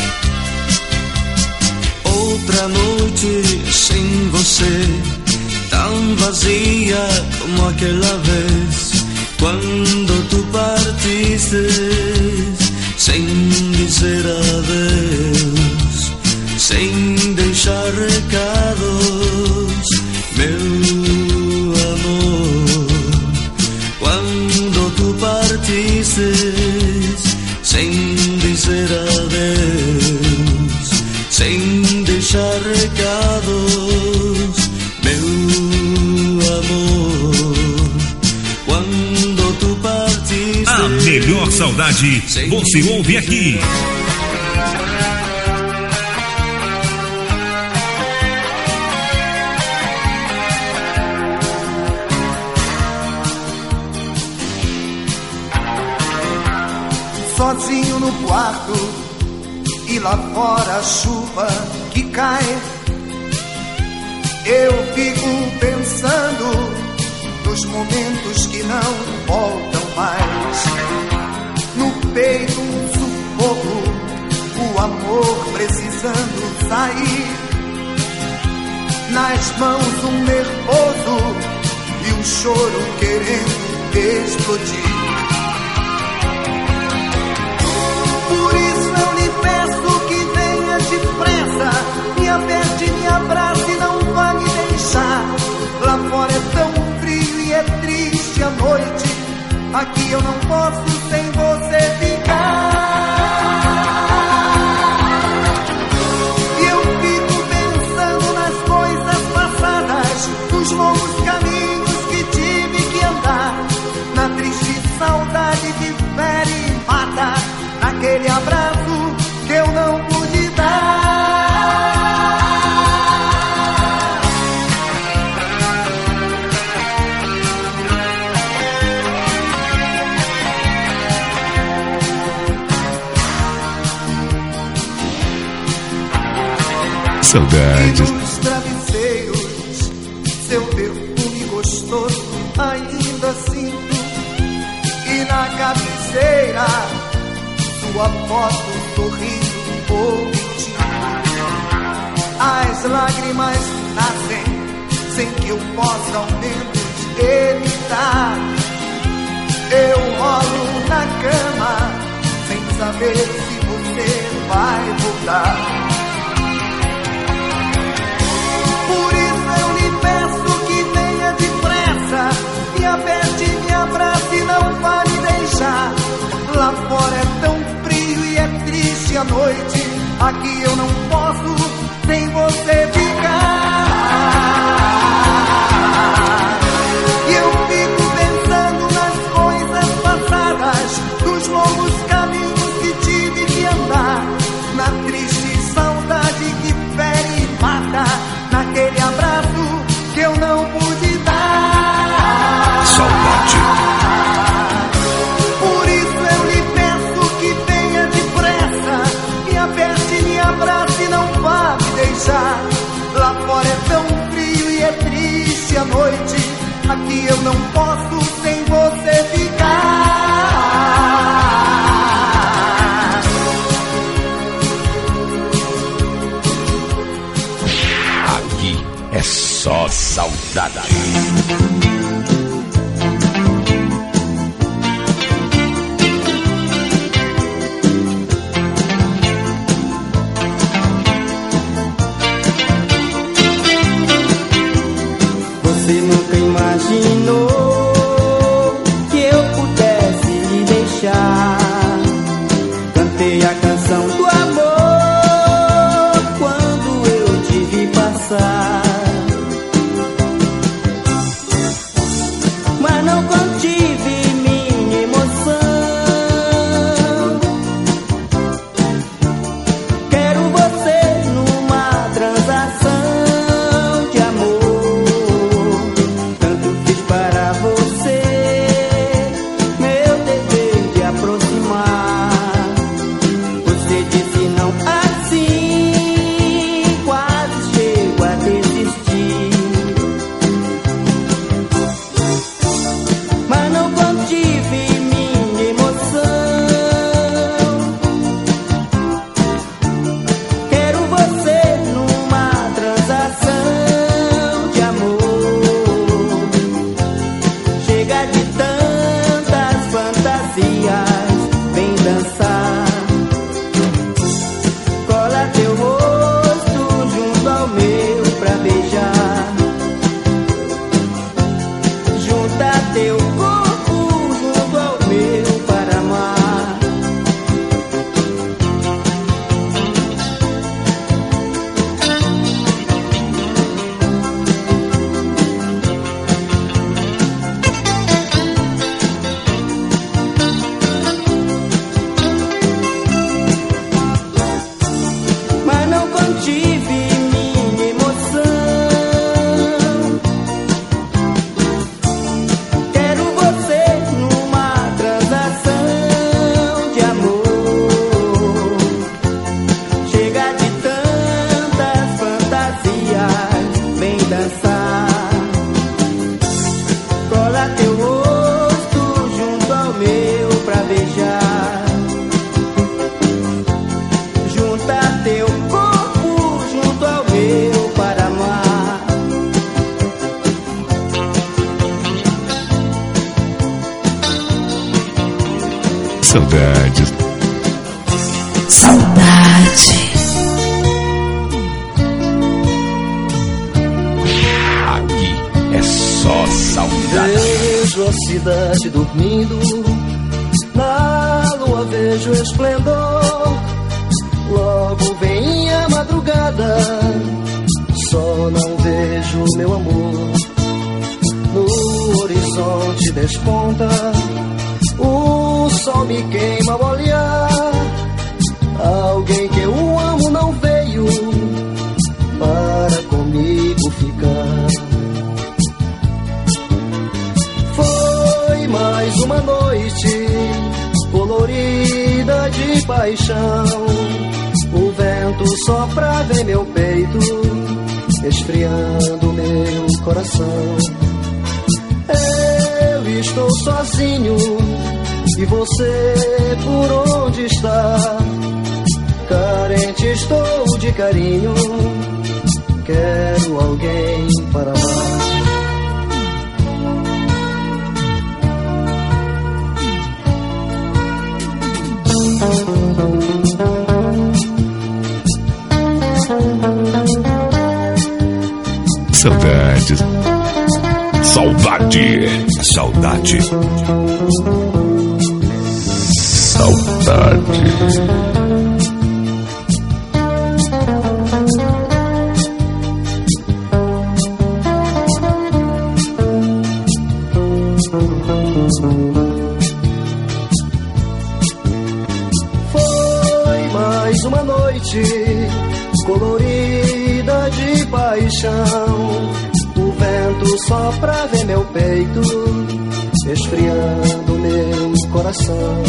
Outra noite sem você, tão vazia como aquela vez, quando tu partiste sem dizer adeus, sem deixar recados, meu amor. Quando tu partiste sem dizer adeus, sem deixar recados, meu amor. Quando tu partiste, a melhor saudade você ouve aqui. Sozinho no quarto e lá fora a chuva que cai, eu fico pensando nos momentos que não voltam mais. No peito um sufoco, o amor precisando sair, nas mãos um nervoso e um choro querendo explodir. Por isso eu lhe peço que venha depressa, me aperte, me abrace e não vá me deixar. Lá fora é tão frio e é triste a noite, aqui eu não posso sem você ficar. E eu fico pensando nas coisas passadas, nos longos caminhos que tive que andar, na triste saudade que fere e mata, naquele abraço que eu não pude dar. Saudades. E nos travesseiros, seu perfume gostoso ainda sinto, e na cabeceira sua foto sorrindo ou mentindo. As lágrimas nascem sem que eu possa ao menos evitar. Eu rolo na cama sem saber se você vai voltar. Por isso eu lhe peço que venha depressa, me aperte, me abrace e não vá me deixar. Lá fora é tão frio e é triste a noite, aqui eu não posso sem você ficar. E eu fico pensando nas coisas passadas, nos longos caminhos que tive que andar, na triste saudade que fere e mata, naquele abraço que eu não pude dar. Saudade. Por isso eu lhe peço que venha depressa, me aperte, me abrace e não vá me deixar. Lá fora é tão frio e é triste a noite, aqui eu não posso sem você ficar. Aqui é só saudade. Você nunca imaginou que eu pudesse lhe deixar. Cantei a canção do amor quando eu te vi passar. Saudades. Saudade. Aqui é só saudade. Vejo a cidade dormindo, na lua vejo esplendor. Logo vem a madrugada, só não vejo meu amor. No horizonte desponta, o sol me queima ao olhar. Alguém que eu amo não veio para comigo ficar. Foi mais uma noite colorida de paixão. O vento sopra em meu peito, esfriando meu coração. Eu estou sozinho e você por onde está? Carente estou de carinho, quero alguém para amar. Saudades. Saudade. Saudade. Saudade. Foi mais uma noite colorida de paixão. O vento sopra em meu peito, esfriando meu coração.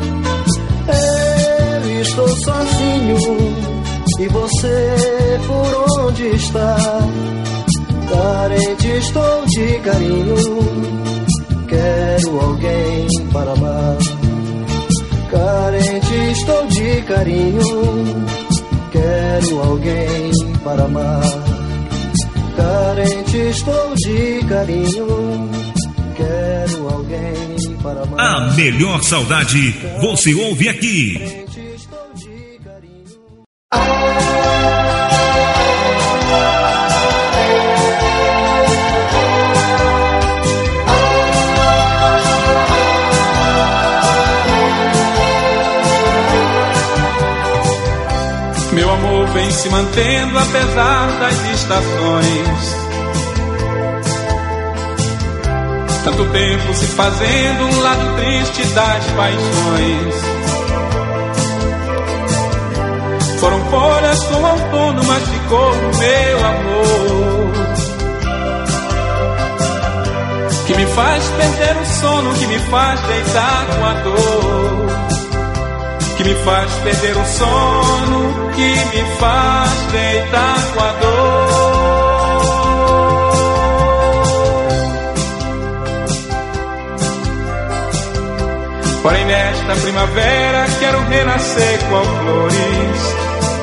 Eu estou sozinho e você por onde está? Carente estou de carinho, quero alguém para amar. Carente estou de carinho, quero alguém para amar. Carente estou de carinho, quero alguém para amar. A melhor saudade você ouve aqui. Meu amor vem se mantendo apesar das estações. Tanto tempo se fazendo um lado triste das paixões. Foram folhas com outono, mas ficou no meu amor, que me faz perder o sono, que me faz deitar com a dor, que me faz perder o sono, que me faz deitar com a dor. Porém nesta primavera quero renascer qual flores,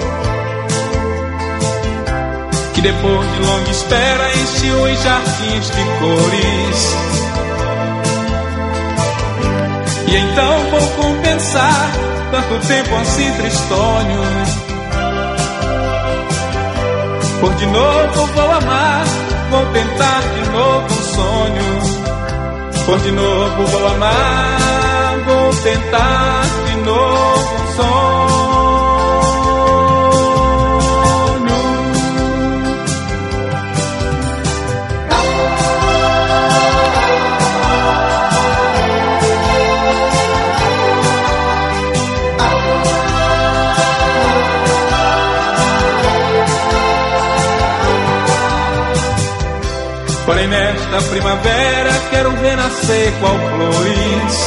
que depois de longa espera enche os jardins de cores. E então vou compensar tanto tempo assim tristonho, por de novo vou amar, vou tentar de novo um sonho. Por de novo vou amar, vou tentar de novo um sonho. Porém nesta primavera quero renascer qual flores,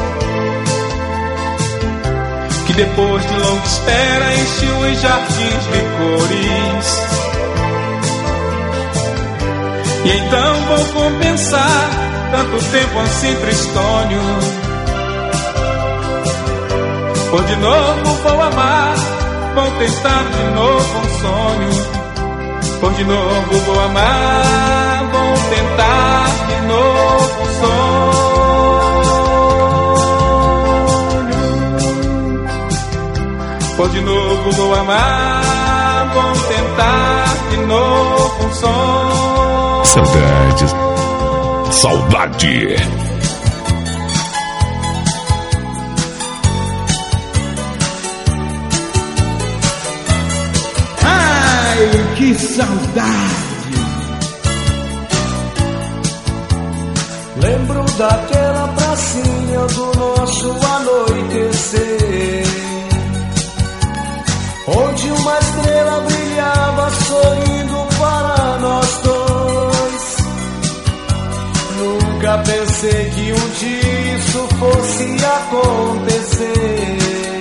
que depois de longa espera enche os jardins de cores. E então vou compensar tanto tempo assim tristonho, por de novo vou amar, vou tentar de novo um sonho. Por de novo vou amar, vou tentar de novo um sonho. vou de novo, vou amar, vou tentar de novo um som. Saudades, saudade. Ai, que saudade. Lembro daquela pracinha do nosso anoitecer, onde uma estrela brilhava sorrindo para nós dois. Nunca pensei que um dia isso fosse acontecer.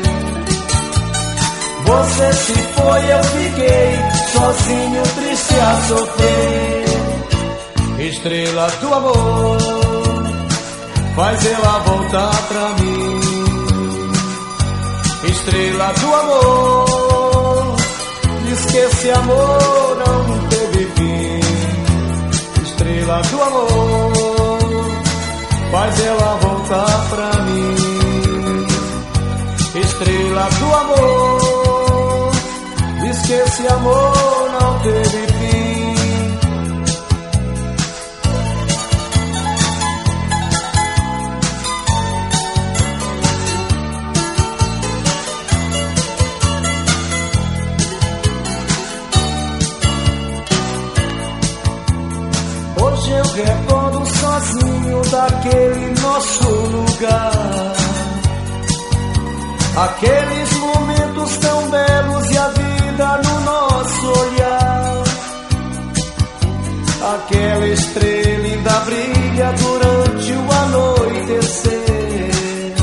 Você se foi, eu fiquei sozinho, triste a sofrer. Estrela do amor, faz ela voltar pra mim. Estrela do amor, diz que esse amor não teve fim. Estrela do amor, faz ela voltar pra mim. Estrela do amor, diz que esse amor não teve fim. Eu recordo sozinho daquele nosso lugar, aqueles momentos tão belos e a vida no nosso olhar. Aquela estrela ainda brilha durante o anoitecer,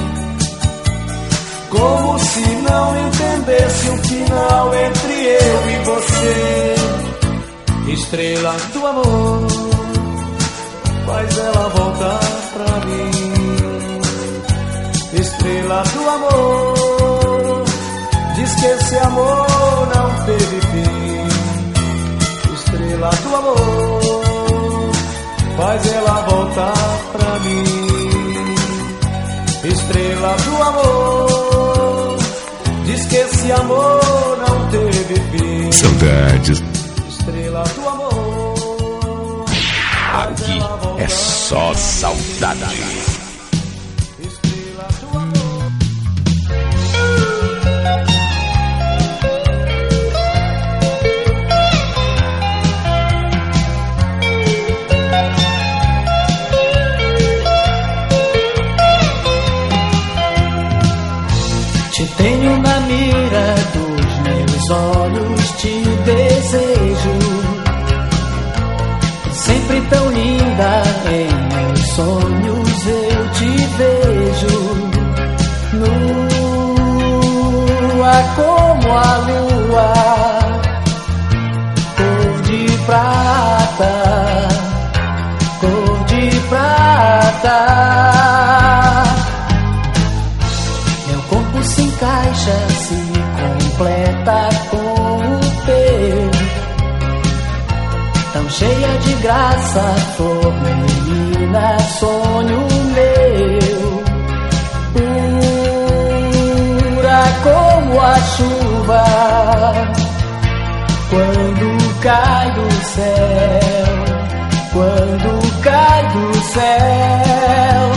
como se não entendesse o final entre eu e você. Estrela do amor, faz ela voltar pra mim. Estrela do amor, diz que esse amor não teve fim. Estrela do amor, faz ela voltar pra mim. Estrela do amor, diz que esse amor não teve fim. Saudades. Estrela do amor, aqui é só saudade. Te tenho na mira dos meus olhos, te desejo. Sempre tão linda, em meus sonhos eu te vejo. Nua como a lua, cor de prata, cor de prata. Meu corpo se encaixa, se completa com o teu. Tão cheia de graça, flor menina, sonho meu. Pura como a chuva, quando cai do céu, quando cai do céu.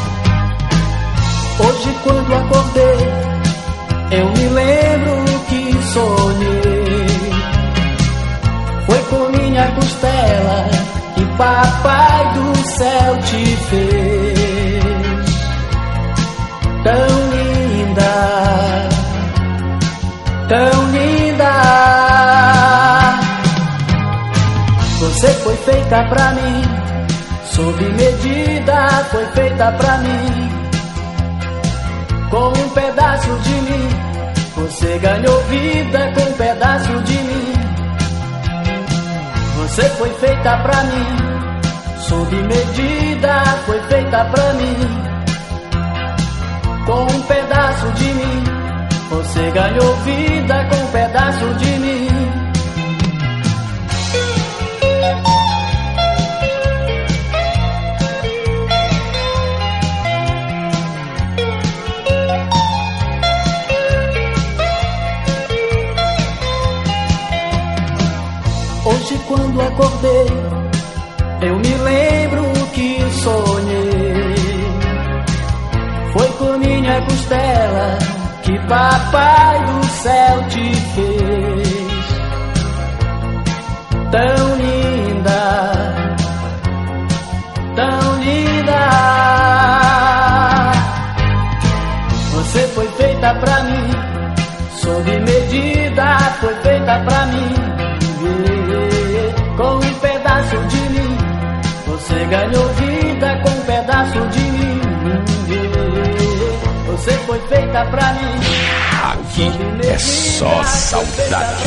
Hoje quando acordei, eu me lembro que sonhei. Foi com minha costela que papai do céu te fez. Tão linda, tão linda. Você foi feita pra mim, sob medida foi feita pra mim. Com um pedaço de mim, você ganhou vida com um pedaço de mim. Você foi feita pra mim, sob medida foi feita pra mim. Com um pedaço de mim, você ganhou vida com um pedaço de mim. noite quando acordei, eu me lembro que sonhei. Foi com minha costela que papai do céu te fez. Tão linda, tão linda. Você foi feita pra mim, sob medida foi feita pra mim. Com um pedaço de mim, você ganhou vida com um pedaço de mim. Você foi feita pra mim. Aqui é só saudade.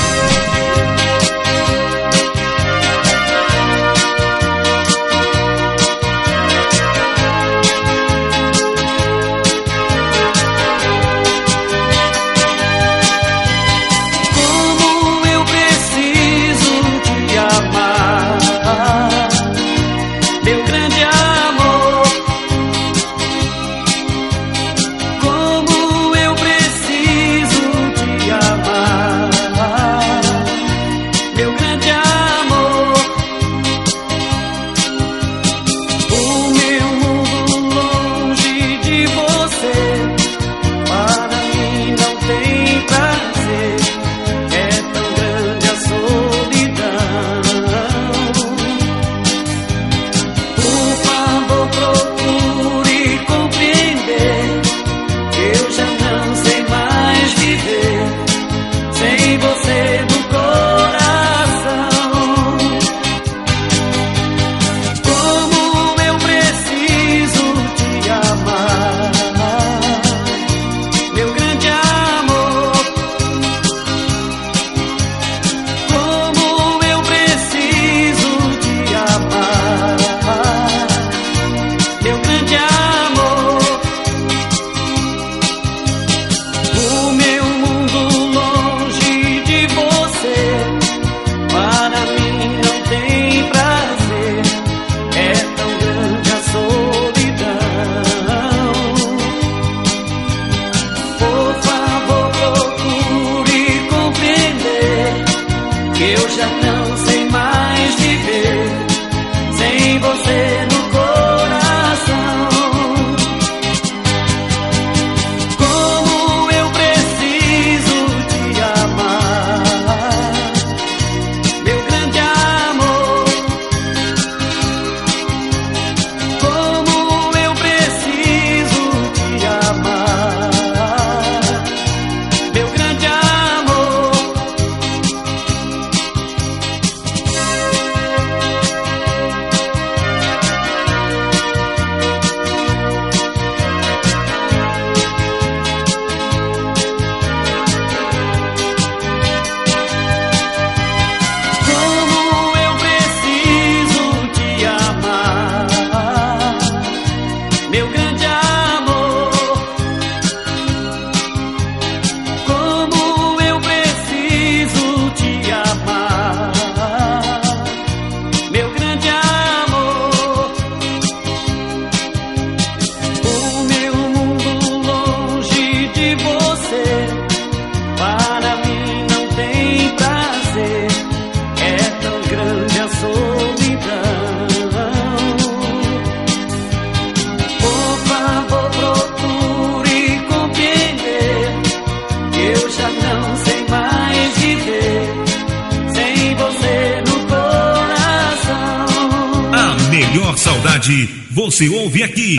Você ouve aqui.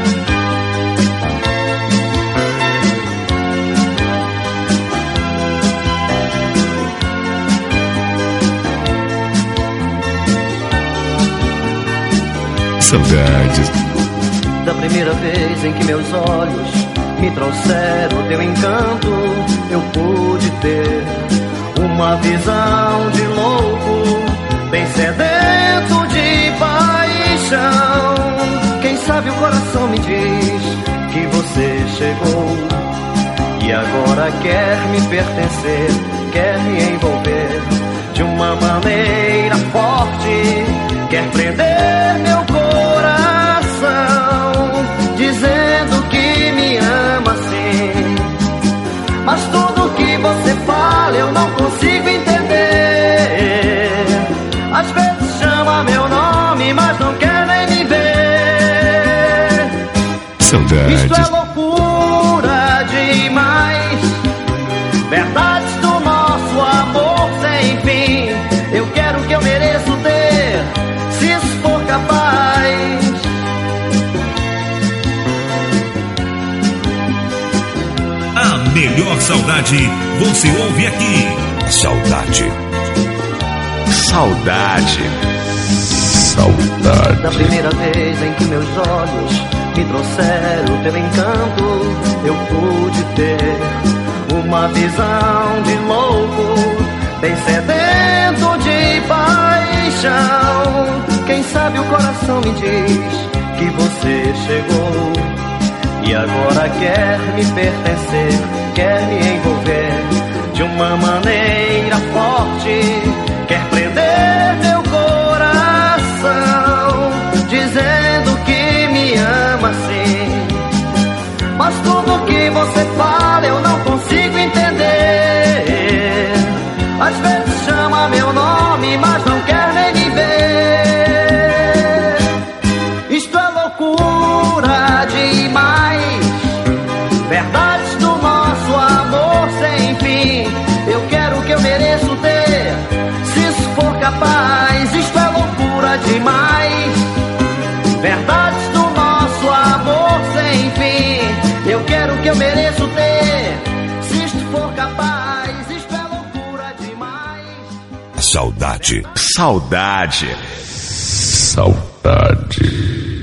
Saudades. Da primeira vez em que meus olhos me trouxeram teu encanto, eu pude ter uma visão de louco, bem sedento de paixão. Quem sabe o coração me diz que você chegou e agora quer me pertencer, quer me envolver de uma maneira forte, quer prender meu coração, dizendo que me ama sim. Mas tudo que você fala eu não consigo entender. Saudade. Isto é loucura demais. Verdades do nosso amor sem fim. Eu quero o que eu mereço ter, se isso for capaz. A melhor saudade você ouve aqui. Saudade. Saudade. Saudade. Da primeira vez em que meus olhos me trouxeram o teu encanto, eu pude ter uma visão de louco, bem sedento de paixão. Quem sabe o coração me diz que você chegou e agora quer me pertencer, quer me envolver de uma maneira forte, quer prender meu coração, dizendo que me ama sim. Mas tudo que você fala eu não consigo entender. Às vezes chama meu nome, mas não quer nem me ver. Isto é loucura demais. Verdades do nosso amor sem fim. Eu quero o que eu mereço ter, se isso for capaz. Isto é loucura demais. Verdades do nosso amor sem fim. Eu quero o que eu mereço ter, se isto for capaz. Isto é loucura demais. Saudade. Saudade. Saudade.